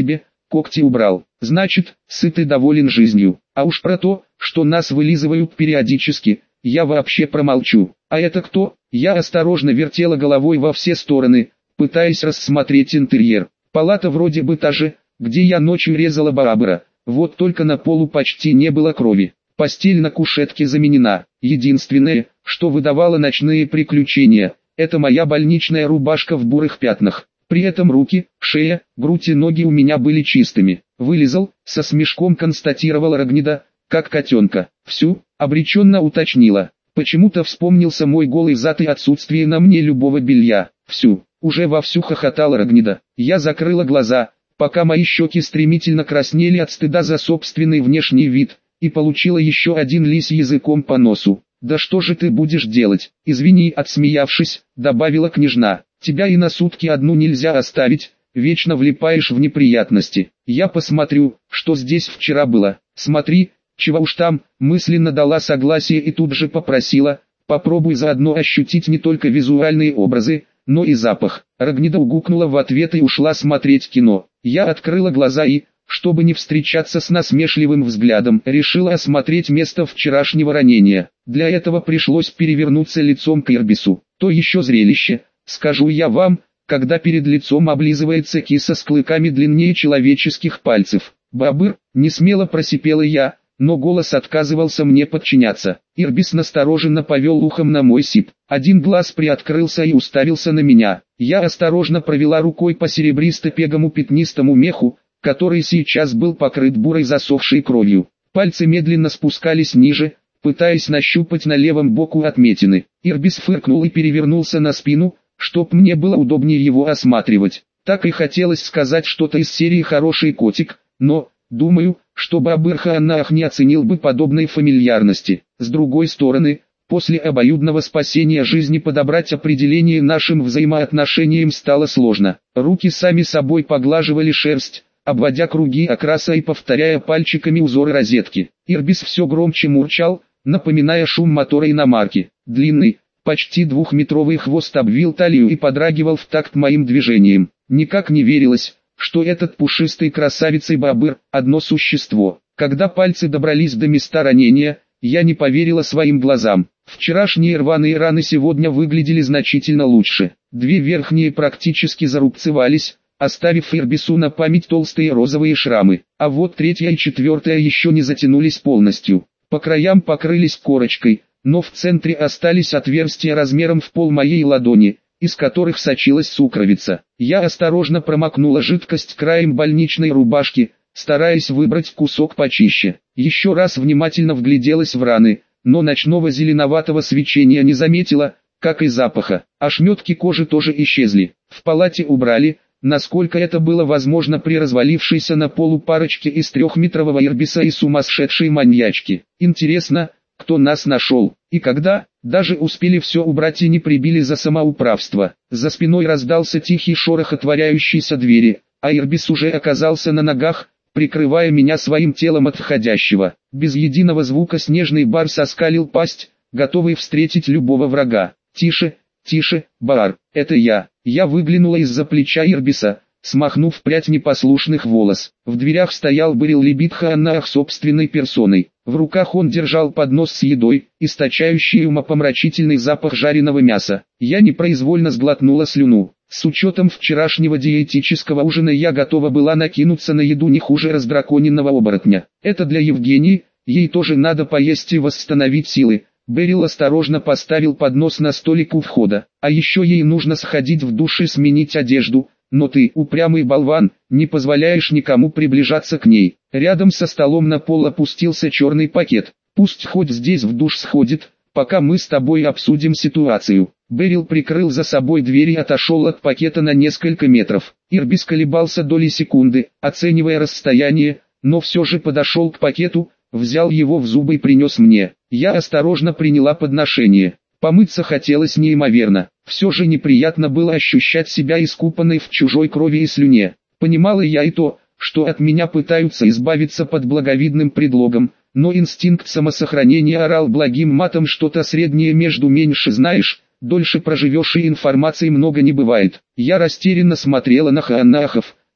когти убрал. Значит, сыт и доволен жизнью. А уж про то, что нас вылизывают периодически, я вообще промолчу. А это кто? Я осторожно вертела головой во все стороны, пытаясь рассмотреть интерьер. Палата вроде бы та же, где я ночью резала Барбара, вот только на полу почти не было крови. Постель на кушетке заменена. Единственное, что выдавало ночные приключения, это моя больничная рубашка в бурых пятнах. При этом руки, шея, грудь и ноги у меня были чистыми. Вылизал, со смешком констатировала Рогнида, как котенка. Всю, обреченно уточнила. Почему-то вспомнился мой голый зад и отсутствие на мне любого белья. Всю, уже вовсю хохотала Рогнида. Я закрыла глаза, пока мои щеки стремительно краснели от стыда за собственный внешний вид, и получила еще один лись языком по носу. «Да что же ты будешь делать?» «Извини», отсмеявшись, добавила княжна. «Тебя и на сутки одну нельзя оставить, вечно влипаешь в неприятности. Я посмотрю, что здесь вчера было». «Смотри, чего уж там», мысленно дала согласие и тут же попросила: «попробуй заодно ощутить не только визуальные образы, но и запах». Рогнида угукнула в ответ и ушла смотреть кино. Я открыла глаза и, чтобы не встречаться с насмешливым взглядом, решила осмотреть место вчерашнего ранения. Для этого пришлось перевернуться лицом к Ирбису. То еще зрелище, скажу я вам, когда перед лицом облизывается киса с клыками длиннее человеческих пальцев. «Бабыр», не смело просипела я, но голос отказывался мне подчиняться. Ирбис настороженно повел ухом на мой сип. Один глаз приоткрылся и уставился на меня. Я осторожно провела рукой по серебристо-пегому пятнистому меху, который сейчас был покрыт бурой засохшей кровью. Пальцы медленно спускались ниже, пытаясь нащупать на левом боку отметины. Ирбис фыркнул и перевернулся на спину, чтоб мне было удобнее его осматривать. Так и хотелось сказать что-то из серии «Хороший котик», но, думаю, что Бабыр Хаанах не оценил бы подобной фамильярности. С другой стороны, после обоюдного спасения жизни подобрать определение нашим взаимоотношениям стало сложно. Руки сами собой поглаживали шерсть, обводя круги окраса и повторяя пальчиками узоры розетки. Ирбис все громче мурчал, напоминая шум мотора иномарки. Длинный, почти двухметровый хвост обвил талию и подрагивал в такт моим движениям. Никак не верилось, что этот пушистый красавец и Бабыр – одно существо. Когда пальцы добрались до места ранения, я не поверила своим глазам. Вчерашние рваные раны сегодня выглядели значительно лучше. Две верхние практически зарубцевались, оставив Ирбису на память толстые розовые шрамы, а вот третья и четвертая еще не затянулись полностью. По краям покрылись корочкой, но в центре остались отверстия размером в пол моей ладони, из которых сочилась сукровица. Я осторожно промокнула жидкость краем больничной рубашки, стараясь выбрать кусок почище. Еще раз внимательно вгляделась в раны, но ночного зеленоватого свечения не заметила, как и запаха. Ошметки кожи тоже исчезли. В палате убрали, насколько это было возможно при развалившейся на полу парочке из трехметрового Ирбиса и сумасшедшей маньячки. Интересно, кто нас нашел, и когда, даже успели все убрать и не прибили за самоуправство. За спиной раздался тихий шорох отворяющейся двери, а Ирбис уже оказался на ногах, прикрывая меня своим телом от входящего. Без единого звука снежный барс оскалил пасть, готовый встретить любого врага. «Тише, тише, Баар, это я». Я выглянула из-за плеча Ирбиса, смахнув прядь непослушных волос. В дверях стоял Берил Либит Хаанах собственной персоной. В руках он держал поднос с едой, источающий умопомрачительный запах жареного мяса. Я непроизвольно сглотнула слюну. С учетом вчерашнего диетического ужина я готова была накинуться на еду не хуже раздраконенного оборотня. Это для Евгении, ей тоже надо поесть и восстановить силы. Берил осторожно поставил поднос на столик у входа. А еще ей нужно сходить в душ и сменить одежду. Но ты, упрямый болван, не позволяешь никому приближаться к ней. Рядом со столом на пол опустился черный пакет. Пусть хоть здесь в душ сходит, пока мы с тобой обсудим ситуацию. Берил прикрыл за собой дверь и отошел от пакета на несколько метров. Ирбис колебался доли секунды, оценивая расстояние, но все же подошел к пакету, взял его в зубы и принес мне. Я осторожно приняла подношение. Помыться хотелось неимоверно. Все же неприятно было ощущать себя искупанной в чужой крови и слюне. Понимала я и то, что от меня пытаются избавиться под благовидным предлогом, но инстинкт самосохранения орал благим матом что-то среднее между «меньше знаешь, дольше проживешь» и информации много не бывает. Я растерянно смотрела на Хаанахов,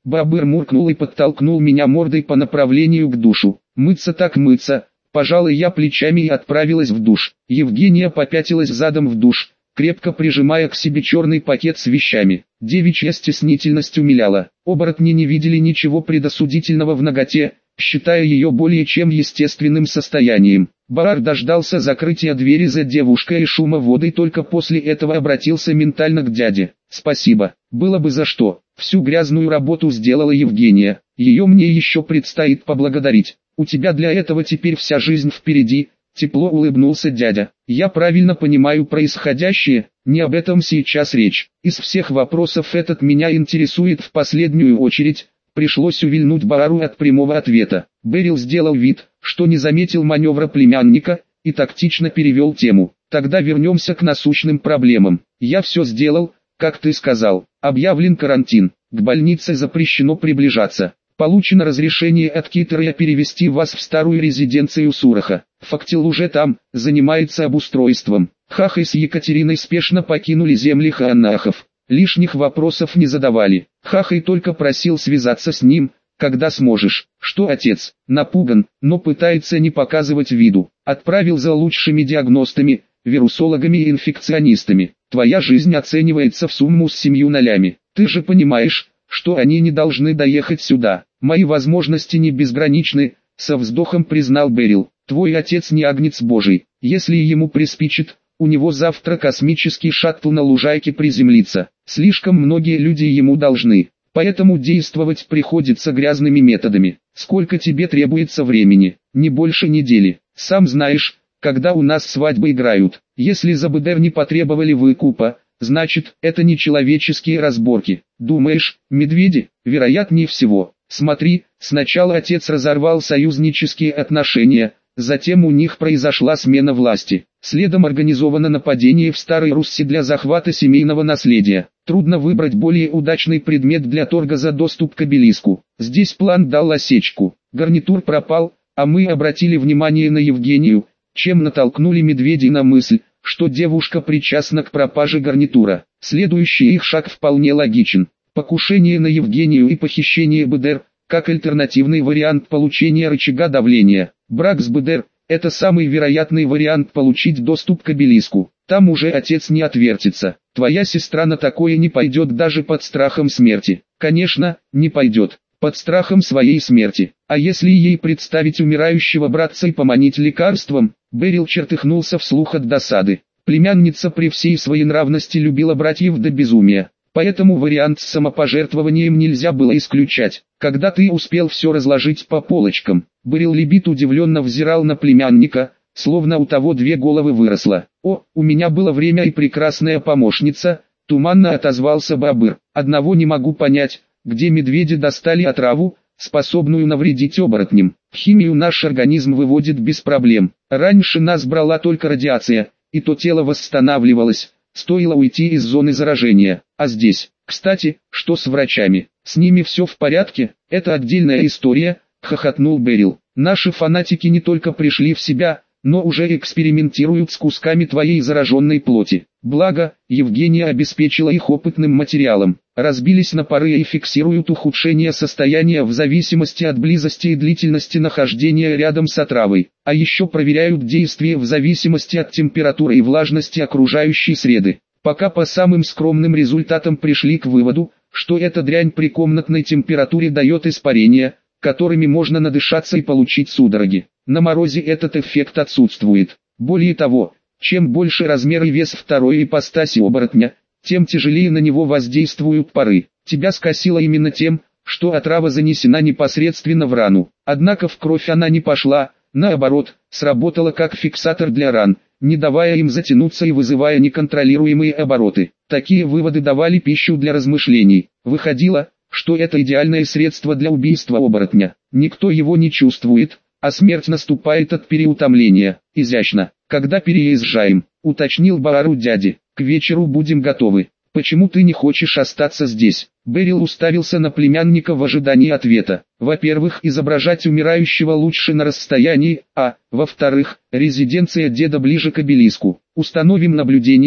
Бабыр муркнул и подтолкнул меня мордой по направлению к душу. Мыться так мыться. Пожалуй, я плечами и отправилась в душ. Евгения попятилась задом в душ, крепко прижимая к себе черный пакет с вещами. Девичья стеснительность умиляла. Оборотни не видели ничего предосудительного в наготе, считая ее более чем естественным состоянием. Баар дождался закрытия двери за девушкой и шума воды, только после этого обратился ментально к дяде. «Спасибо, было бы за что. Всю грязную работу сделала Евгения, ее мне еще предстоит поблагодарить. У тебя для этого теперь вся жизнь впереди». Тепло улыбнулся дядя. «Я правильно понимаю происходящее, не об этом сейчас речь. Из всех вопросов этот меня интересует в последнюю очередь». Пришлось увильнуть Баару от прямого ответа. Берил сделал вид, что не заметил маневра племянника, и тактично перевел тему. «Тогда вернемся к насущным проблемам. Я все сделал, как ты сказал. Объявлен карантин. К больнице запрещено приближаться. Получено разрешение от Китера перевести вас в старую резиденцию Сураха. Фактил уже там, занимается обустройством. Хахай с Екатериной спешно покинули земли хаанахов. Лишних вопросов не задавали. Хахай только просил связаться с ним, когда сможешь. Что отец, напуган, но пытается не показывать виду. Отправил за лучшими диагностами, вирусологами и инфекционистами. Твоя жизнь оценивается в сумму с семью нолями. Ты же понимаешь, что они не должны доехать сюда. Мои возможности не безграничны, со вздохом признал Берил. Твой отец не агнец Божий. Если ему приспичит, у него завтра космический шаттл на лужайке приземлится. Слишком многие люди ему должны, поэтому действовать приходится грязными методами. Сколько тебе требуется времени? Не больше недели. Сам знаешь, когда у нас свадьбы играют. Если за БДР не потребовали выкупа, значит, это не человеческие разборки. Думаешь, медведи? Вероятнее всего. Смотри, сначала отец разорвал союзнические отношения, затем у них произошла смена власти. Следом организовано нападение в Старой Русси для захвата семейного наследия. Трудно выбрать более удачный предмет для торга за доступ к обелиску. Здесь план дал осечку. Гарнитур пропал, а мы обратили внимание на Евгению, чем натолкнули медведей на мысль, что девушка причастна к пропаже гарнитура. Следующий их шаг вполне логичен. Покушение на Евгению и похищение БДР, как альтернативный вариант получения рычага давления. Брак с БДР – это самый вероятный вариант получить доступ к обелиску. Там уже отец не отвертится. Твоя сестра на такое не пойдет даже под страхом смерти. Конечно, не пойдет. Под страхом своей смерти. А если ей представить умирающего братца и поманить лекарством? Берил чертыхнулся вслух от досады. Племянница при всей своенравности любила братьев до безумия. Поэтому вариант с самопожертвованием нельзя было исключать. Когда ты успел все разложить по полочкам? Берил Лебит удивленно взирал на племянника, словно у того две головы выросло. «О, у меня было время и прекрасная помощница», — туманно отозвался Бабыр. «Одного не могу понять, где медведи достали отраву, способную навредить оборотням. Химию наш организм выводит без проблем. Раньше нас брала только радиация, и то тело восстанавливалось, стоило уйти из зоны заражения. А здесь, кстати, что с врачами? С ними все в порядке? Это отдельная история», — хохотнул Берил. «Наши фанатики не только пришли в себя, но уже экспериментируют с кусками твоей зараженной плоти. Благо, Евгения обеспечила их опытным материалом. Разбились на пары и фиксируют ухудшение состояния в зависимости от близости и длительности нахождения рядом с отравой. А еще проверяют действие в зависимости от температуры и влажности окружающей среды. Пока по самым скромным результатам пришли к выводу, что эта дрянь при комнатной температуре дает испарения, которыми можно надышаться и получить судороги. На морозе этот эффект отсутствует. Более того, чем больше размер и вес второй ипостаси оборотня, тем тяжелее на него воздействуют пары. Тебя скосило именно тем, что отрава занесена непосредственно в рану. Однако в кровь она не пошла, наоборот, сработала как фиксатор для ран, не давая им затянуться и вызывая неконтролируемые обороты. Такие выводы давали пищу для размышлений. Выходило, что это идеальное средство для убийства оборотня. Никто его не чувствует, а смерть наступает от переутомления. Изящно. «Когда переезжаем?» — уточнил Баар у дяди. «К вечеру будем готовы. Почему ты не хочешь остаться здесь?» Берил уставился на племянника в ожидании ответа. «Во-первых, изображать умирающего лучше на расстоянии, а, во-вторых, резиденция деда ближе к обелиску. Установим наблюдение,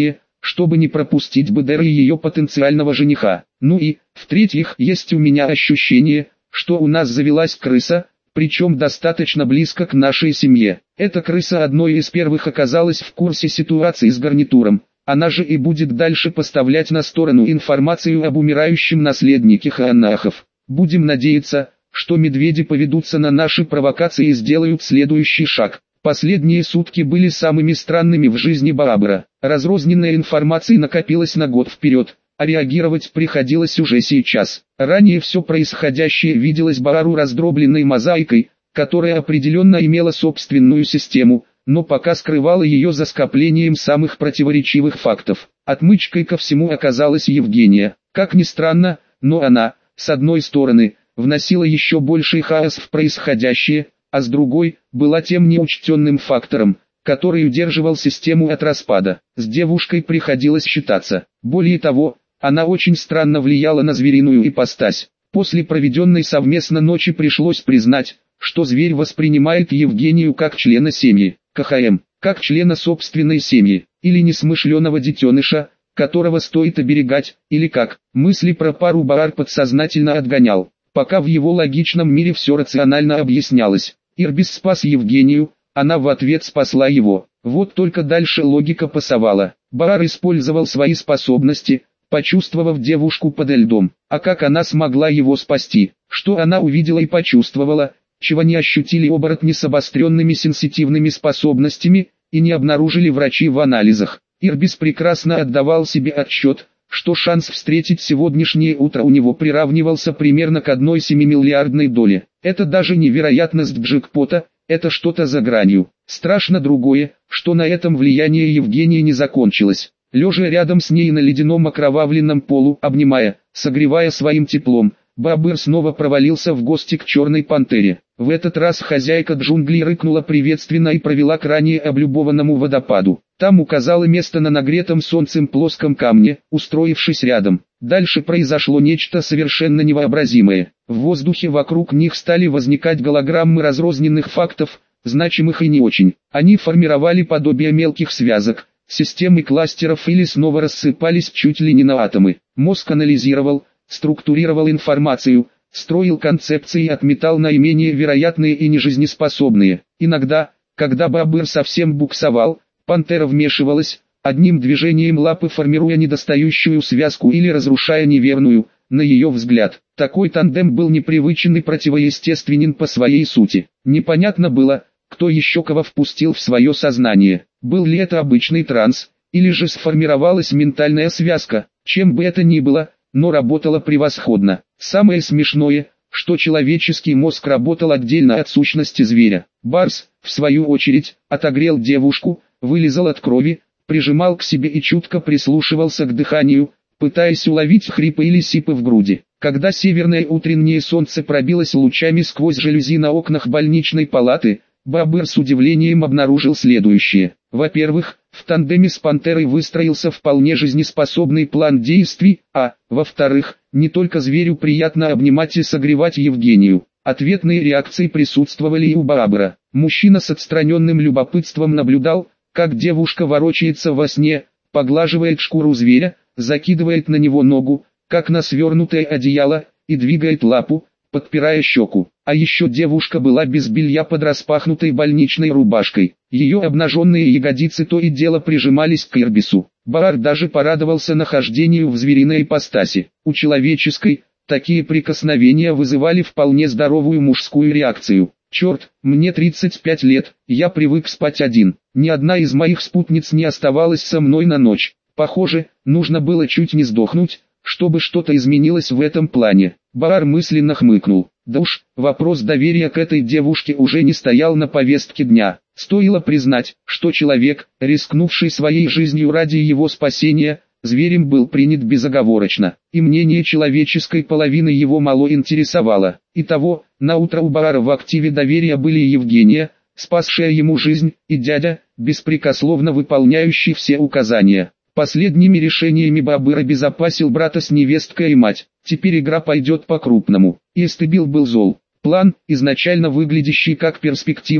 чтобы не пропустить Бедер и ее потенциального жениха. Ну и, в-третьих, есть у меня ощущение, что у нас завелась крыса, причем достаточно близко к нашей семье. Эта крыса одной из первых оказалась в курсе ситуации с гарнитуром. Она же и будет дальше поставлять на сторону информацию об умирающем наследнике Хаанахов. Будем надеяться, что медведи поведутся на наши провокации и сделают следующий шаг. Последние сутки были самыми странными в жизни Баабара. Разрозненная информация накопилась на год вперед, а реагировать приходилось уже сейчас. Ранее все происходящее виделось Баару раздробленной мозаикой, которая определенно имела собственную систему, но пока скрывала ее за скоплением самых противоречивых фактов. Отмычкой ко всему оказалась Евгения. Как ни странно, но она, с одной стороны, вносила еще больший хаос в происходящее, а с другой, была тем неучтенным фактором, который удерживал систему от распада. С девушкой приходилось считаться. Более того, она очень странно влияла на звериную ипостась. После проведенной совместно ночи пришлось признать, что зверь воспринимает Евгению как члена семьи, КХМ, как члена собственной семьи, или несмышленого детеныша, которого стоит оберегать, или как. Мысли про пару Баар подсознательно отгонял, пока в его логичном мире все рационально объяснялось. Ирбис спас Евгению, она в ответ спасла его. Вот только дальше логика пасовала. Баар использовал свои способности, почувствовав девушку подо льдом. А как она смогла его спасти? Что она увидела и почувствовала, чего не ощутили оборотни с обостренными сенситивными способностями, и не обнаружили врачи в анализах. Ирбис прекрасно отдавал себе отчет, что шанс встретить сегодняшнее утро у него приравнивался примерно к одной семимиллиардной доле. Это даже не вероятность джекпота, это что-то за гранью. Страшно другое, что на этом влияние Евгении не закончилось. Лежа рядом с ней на ледяном окровавленном полу, обнимая, согревая своим теплом, Баабар снова провалился в гости к черной пантере. В этот раз хозяйка джунглей рыкнула приветственно и провела к ранее облюбованному водопаду. Там указала место на нагретом солнцем плоском камне, устроившись рядом. Дальше произошло нечто совершенно невообразимое. В воздухе вокруг них стали возникать голограммы разрозненных фактов, значимых и не очень. Они формировали подобие мелких связок, системы кластеров или снова рассыпались чуть ли не на атомы. Мозг анализировал, структурировал информацию, строил концепции и отметал наименее вероятные и нежизнеспособные. Иногда, когда Баабар совсем буксовал, пантера вмешивалась, одним движением лапы формируя недостающую связку или разрушая неверную, на ее взгляд. Такой тандем был непривычен и противоестественен по своей сути. Непонятно было, кто еще кого впустил в свое сознание. Был ли это обычный транс, или же сформировалась ментальная связка, чем бы это ни было, но работала превосходно. Самое смешное, что человеческий мозг работал отдельно от сущности зверя. Барс, в свою очередь, отогрел девушку, вылезал от крови, прижимал к себе и чутко прислушивался к дыханию, пытаясь уловить хрипы или сипы в груди. Когда северное утреннее солнце пробилось лучами сквозь жалюзи на окнах больничной палаты, Баабар с удивлением обнаружил следующее. Во-первых, в тандеме с пантерой выстроился вполне жизнеспособный план действий, а, во-вторых, не только зверю приятно обнимать и согревать Евгению. Ответные реакции присутствовали и у Баабара. Мужчина с отстраненным любопытством наблюдал, как девушка ворочается во сне, поглаживает шкуру зверя, закидывает на него ногу, как на свернутое одеяло, и двигает лапу, подпирая щеку. А еще девушка была без белья под распахнутой больничной рубашкой. Ее обнаженные ягодицы то и дело прижимались к Ирбису. Баар даже порадовался нахождению в звериной ипостаси. У человеческой, такие прикосновения вызывали вполне здоровую мужскую реакцию. Черт, мне тридцать пять лет, я привык спать один. Ни одна из моих спутниц не оставалась со мной на ночь. Похоже, нужно было чуть не сдохнуть, чтобы что-то изменилось в этом плане. Баар мысленно хмыкнул. Да уж, вопрос доверия к этой девушке уже не стоял на повестке дня. Стоило признать, что человек, рискнувший своей жизнью ради его спасения, зверем был принят безоговорочно, и мнение человеческой половины его мало интересовало. Итого, наутро у Баара в активе доверия были Евгения, спасшая ему жизнь, и дядя, беспрекословно выполняющий все указания. Последними решениями Баабар обезопасил брата с невесткой и мать. Теперь игра пойдет по-крупному. И Эстебил был зол. План, изначально выглядящий как перспективный,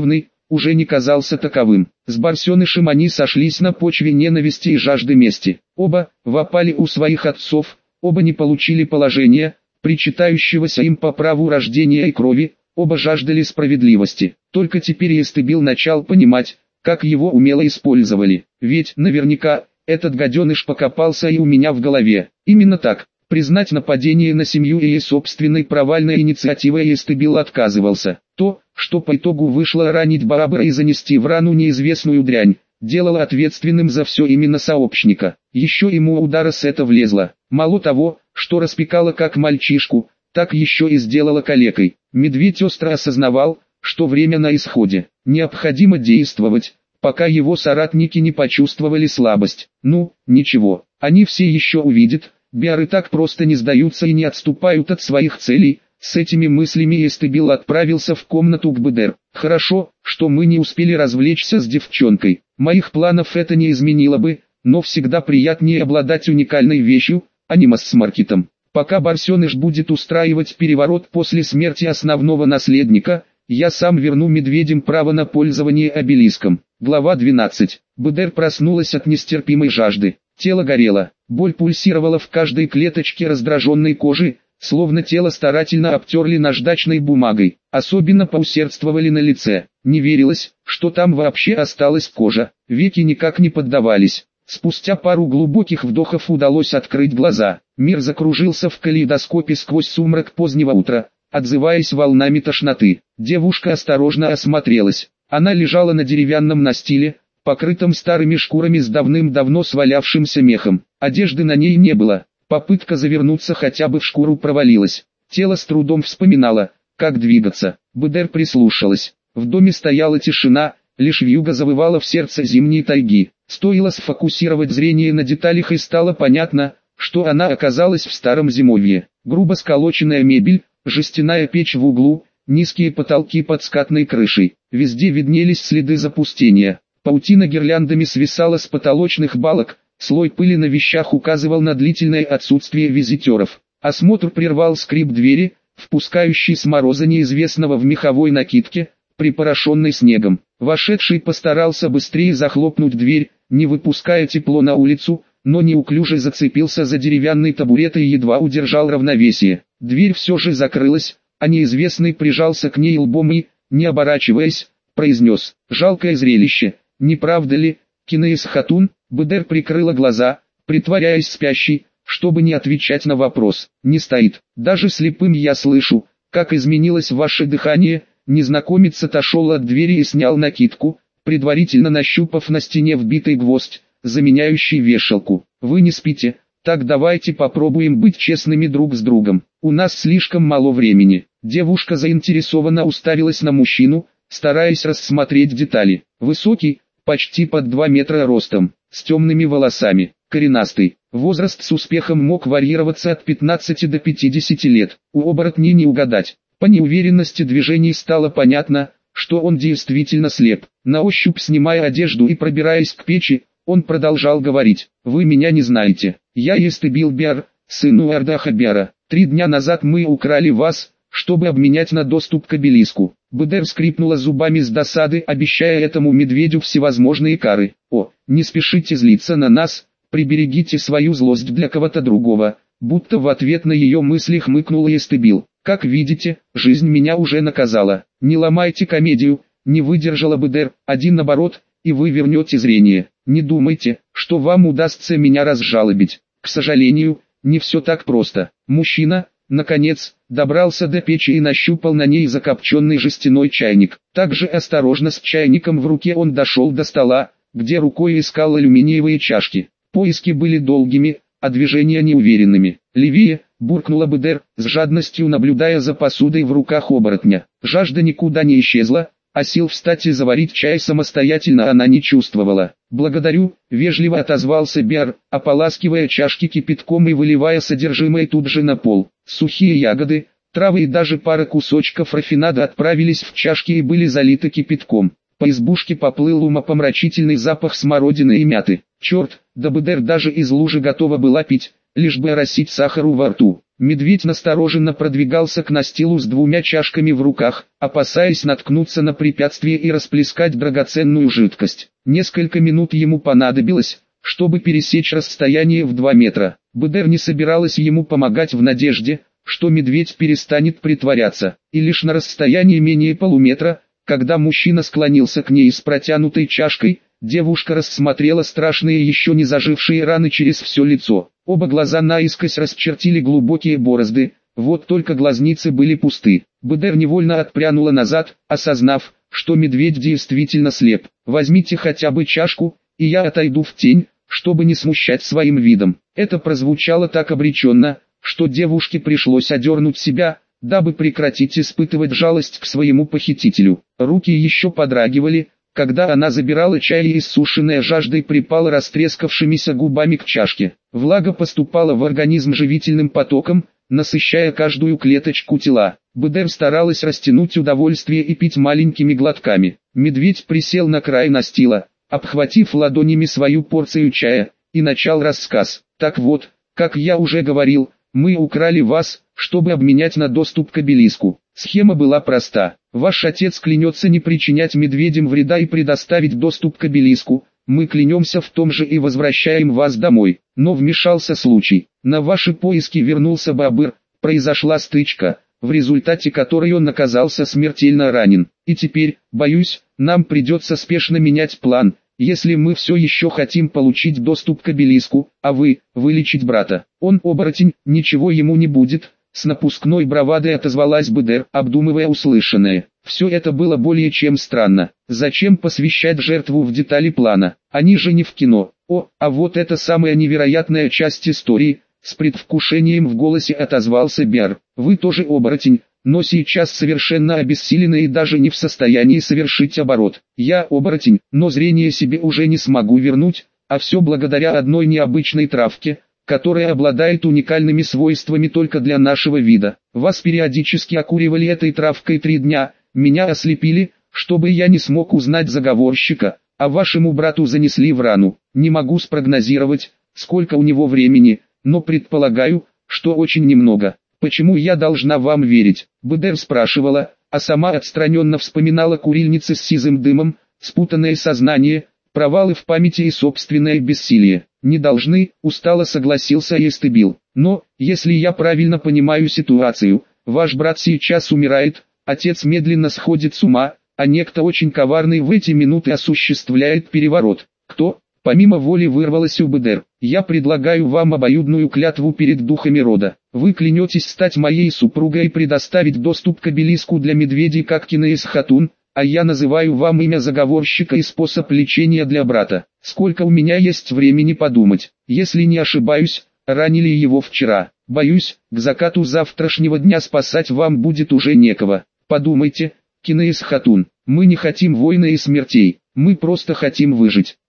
уже не казался таковым. С Барсенышем они сошлись на почве ненависти и жажды мести. Оба вопали у своих отцов, оба не получили положения, причитающегося им по праву рождения и крови, оба жаждали справедливости. Только теперь Эстебил начал понимать, как его умело использовали. Ведь, наверняка, этот гаденыш покопался и у меня в голове. Именно так. Признать нападение на семью и собственной провальной инициативой Эстебил отказывался. То, что по итогу вышло ранить Барабара и занести в рану неизвестную дрянь, делало ответственным за все именно сообщника. Еще ему удара с это влезло. Мало того, что распекало как мальчишку, так еще и сделало калекой. Медведь остро осознавал, что время на исходе. Необходимо действовать, пока его соратники не почувствовали слабость. Ну, ничего, они все еще увидят. Биары так просто не сдаются и не отступают от своих целей. С этими мыслями Эстебил отправился в комнату к Бедер. Хорошо, что мы не успели развлечься с девчонкой. Моих планов это не изменило бы, но всегда приятнее обладать уникальной вещью, а не масс-маркетом. Пока Барсеныш будет устраивать переворот после смерти основного наследника, я сам верну медведям право на пользование обелиском. Глава двенадцать. Бедер проснулась от нестерпимой жажды. Тело горело, боль пульсировала в каждой клеточке раздраженной кожи, словно тело старательно обтерли наждачной бумагой. Особенно поусердствовали на лице. Не верилось, что там вообще осталась кожа. Веки никак не поддавались. Спустя пару глубоких вдохов удалось открыть глаза. Мир закружился в калейдоскопе сквозь сумрак позднего утра, отзываясь волнами тошноты. Девушка осторожно осмотрелась. Она лежала на деревянном настиле, покрытым старыми шкурами с давным-давно свалявшимся мехом. Одежды на ней не было. Попытка завернуться хотя бы в шкуру провалилась. Тело с трудом вспоминало, как двигаться. Бедер прислушалась. В доме стояла тишина, лишь вьюга завывала в сердце зимней тайги. Стоило сфокусировать зрение на деталях и стало понятно, что она оказалась в старом зимовье. Грубо сколоченная мебель, жестяная печь в углу, низкие потолки под скатной крышей. Везде виднелись следы запустения. Паутина гирляндами свисала с потолочных балок, слой пыли на вещах указывал на длительное отсутствие визитеров. Осмотр прервал скрип двери, впускающий с мороза неизвестного в меховой накидке, припорошенной снегом. Вошедший постарался быстрее захлопнуть дверь, не выпуская тепло на улицу, но неуклюже зацепился за деревянный табурет и едва удержал равновесие. Дверь все же закрылась, а неизвестный прижался к ней лбом и, не оборачиваясь, произнес: «Жалкое зрелище, не правда ли, Кинеис Хатун?» Бедер прикрыла глаза, притворяясь спящей, чтобы не отвечать на вопрос. «Не стоит. Даже слепым я слышу, как изменилось ваше дыхание». Незнакомец отошел от двери и снял накидку, предварительно нащупав на стене вбитый гвоздь, заменяющий вешалку. «Вы не спите, так давайте попробуем быть честными друг с другом. У нас слишком мало времени». Девушка заинтересованно уставилась на мужчину, стараясь рассмотреть детали. Высокий, почти под два метра ростом, с темными волосами, коренастый. Возраст с успехом мог варьироваться от пятнадцати до пятидесяти лет. У оборотней не угадать. По неуверенности движений стало понятно, что он действительно слеп. На ощупь снимая одежду и пробираясь к печи, он продолжал говорить: «Вы меня не знаете. Я Эстебил Биар, сын Уардаха Биара. Три дня назад мы украли вас, чтобы обменять на доступ к обелиску». Бедер скрипнула зубами с досады, обещая этому медведю всевозможные кары. «О, не спешите злиться на нас, приберегите свою злость для кого-то другого», будто в ответ на ее мысли хмыкнул Эстебил. «Как видите, жизнь меня уже наказала. Не ломайте комедию», не выдержала Бедер, «один наоборот, и вы вернете зрение. Не думайте, что вам удастся меня разжалобить. К сожалению, не все так просто». Мужчина, наконец, добрался до печи и нащупал на ней закопченный жестяной чайник. Также осторожно с чайником в руке он дошел до стола, где рукой искал алюминиевые чашки. Поиски были долгими, а движения неуверенными. «Левее», буркнула Бедер, с жадностью наблюдая за посудой в руках оборотня. Жажда никуда не исчезла, а сил встать и заварить чай самостоятельно она не чувствовала. «Благодарю», вежливо отозвался Биар, ополаскивая чашки кипятком и выливая содержимое тут же на пол. Сухие ягоды, травы и даже пара кусочков рафинада отправились в чашки и были залиты кипятком. По избушке поплыл умопомрачительный запах смородины и мяты. Черт, да Бедер даже из лужи готова была пить, лишь бы оросить сахару во рту. Медведь настороженно продвигался к настилу с двумя чашками в руках, опасаясь наткнуться на препятствие и расплескать драгоценную жидкость. Несколько минут ему понадобилось, чтобы пересечь расстояние в два метра. Бедер не собиралась ему помогать в надежде, что медведь перестанет притворяться, и лишь на расстоянии менее полуметра, когда мужчина склонился к ней с протянутой чашкой, девушка рассмотрела страшные еще не зажившие раны через все лицо. Оба глаза наискось расчертили глубокие борозды, вот только глазницы были пусты. Бедер невольно отпрянула назад, осознав, что медведь действительно слеп. «Возьмите хотя бы чашку, и я отойду в тень, чтобы не смущать своим видом». Это прозвучало так обреченно, что девушке пришлось одернуть себя, дабы прекратить испытывать жалость к своему похитителю. Руки еще подрагивали, когда она забирала чай, и иссушенная жаждой припала растрескавшимися губами к чашке. Влага поступала в организм живительным потоком, насыщая каждую клеточку тела. Бедер старалась растянуть удовольствие и пить маленькими глотками. Медведь присел на край настила, обхватив ладонями свою порцию чая, и начал рассказ. «Так вот, как я уже говорил, мы украли вас, чтобы обменять на доступ к обелиску. Схема была проста. Ваш отец клянется не причинять медведям вреда и предоставить доступ к обелиску. Мы клянемся в том же и возвращаем вас домой. Но вмешался случай. На ваши поиски вернулся Бабыр, произошла стычка, в результате которой он оказался смертельно ранен. И теперь, боюсь, нам придется спешно менять план, если мы все еще хотим получить доступ к обелиску, а вы, вылечить брата. Он оборотень, ничего ему не будет». С напускной бравадой отозвалась Бедер, обдумывая услышанное. Все это было более чем странно. Зачем посвящать жертву в детали плана? Они же не в кино. О, а вот это самая невероятная часть истории. С предвкушением в голосе отозвался Бер. Вы тоже оборотень, но сейчас совершенно обессилены и даже не в состоянии совершить оборот. Я оборотень, но зрение себе уже не смогу вернуть, а все благодаря одной необычной травке, которая обладает уникальными свойствами только для нашего вида. Вас периодически окуривали этой травкой три дня, меня ослепили, чтобы я не смог узнать заговорщика, а вашему брату занесли в рану. Не могу спрогнозировать, сколько у него времени, но предполагаю, что очень немного. Почему я должна вам верить? Бедер спрашивала, а сама отстраненно вспоминала курильницы с сизым дымом, спутанное сознание, провалы в памяти и собственное бессилие. «Не должны», — устало согласился Эстебил. «Но, если я правильно понимаю ситуацию, ваш брат сейчас умирает, отец медленно сходит с ума, а некто очень коварный в эти минуты осуществляет переворот. Кто?» Помимо воли вырвалось у Бедер. «Я предлагаю вам обоюдную клятву перед духами рода. Вы клянетесь стать моей супругой и предоставить доступ к обелиску для медведей как Кинеис Хатун, а я называю вам имя заговорщика и способ лечения для брата. Сколько у меня есть времени подумать? Если не ошибаюсь, ранили его вчера. Боюсь, к закату завтрашнего дня спасать вам будет уже некого. Подумайте, Кинеис Хатун, мы не хотим войны и смертей, мы просто хотим выжить».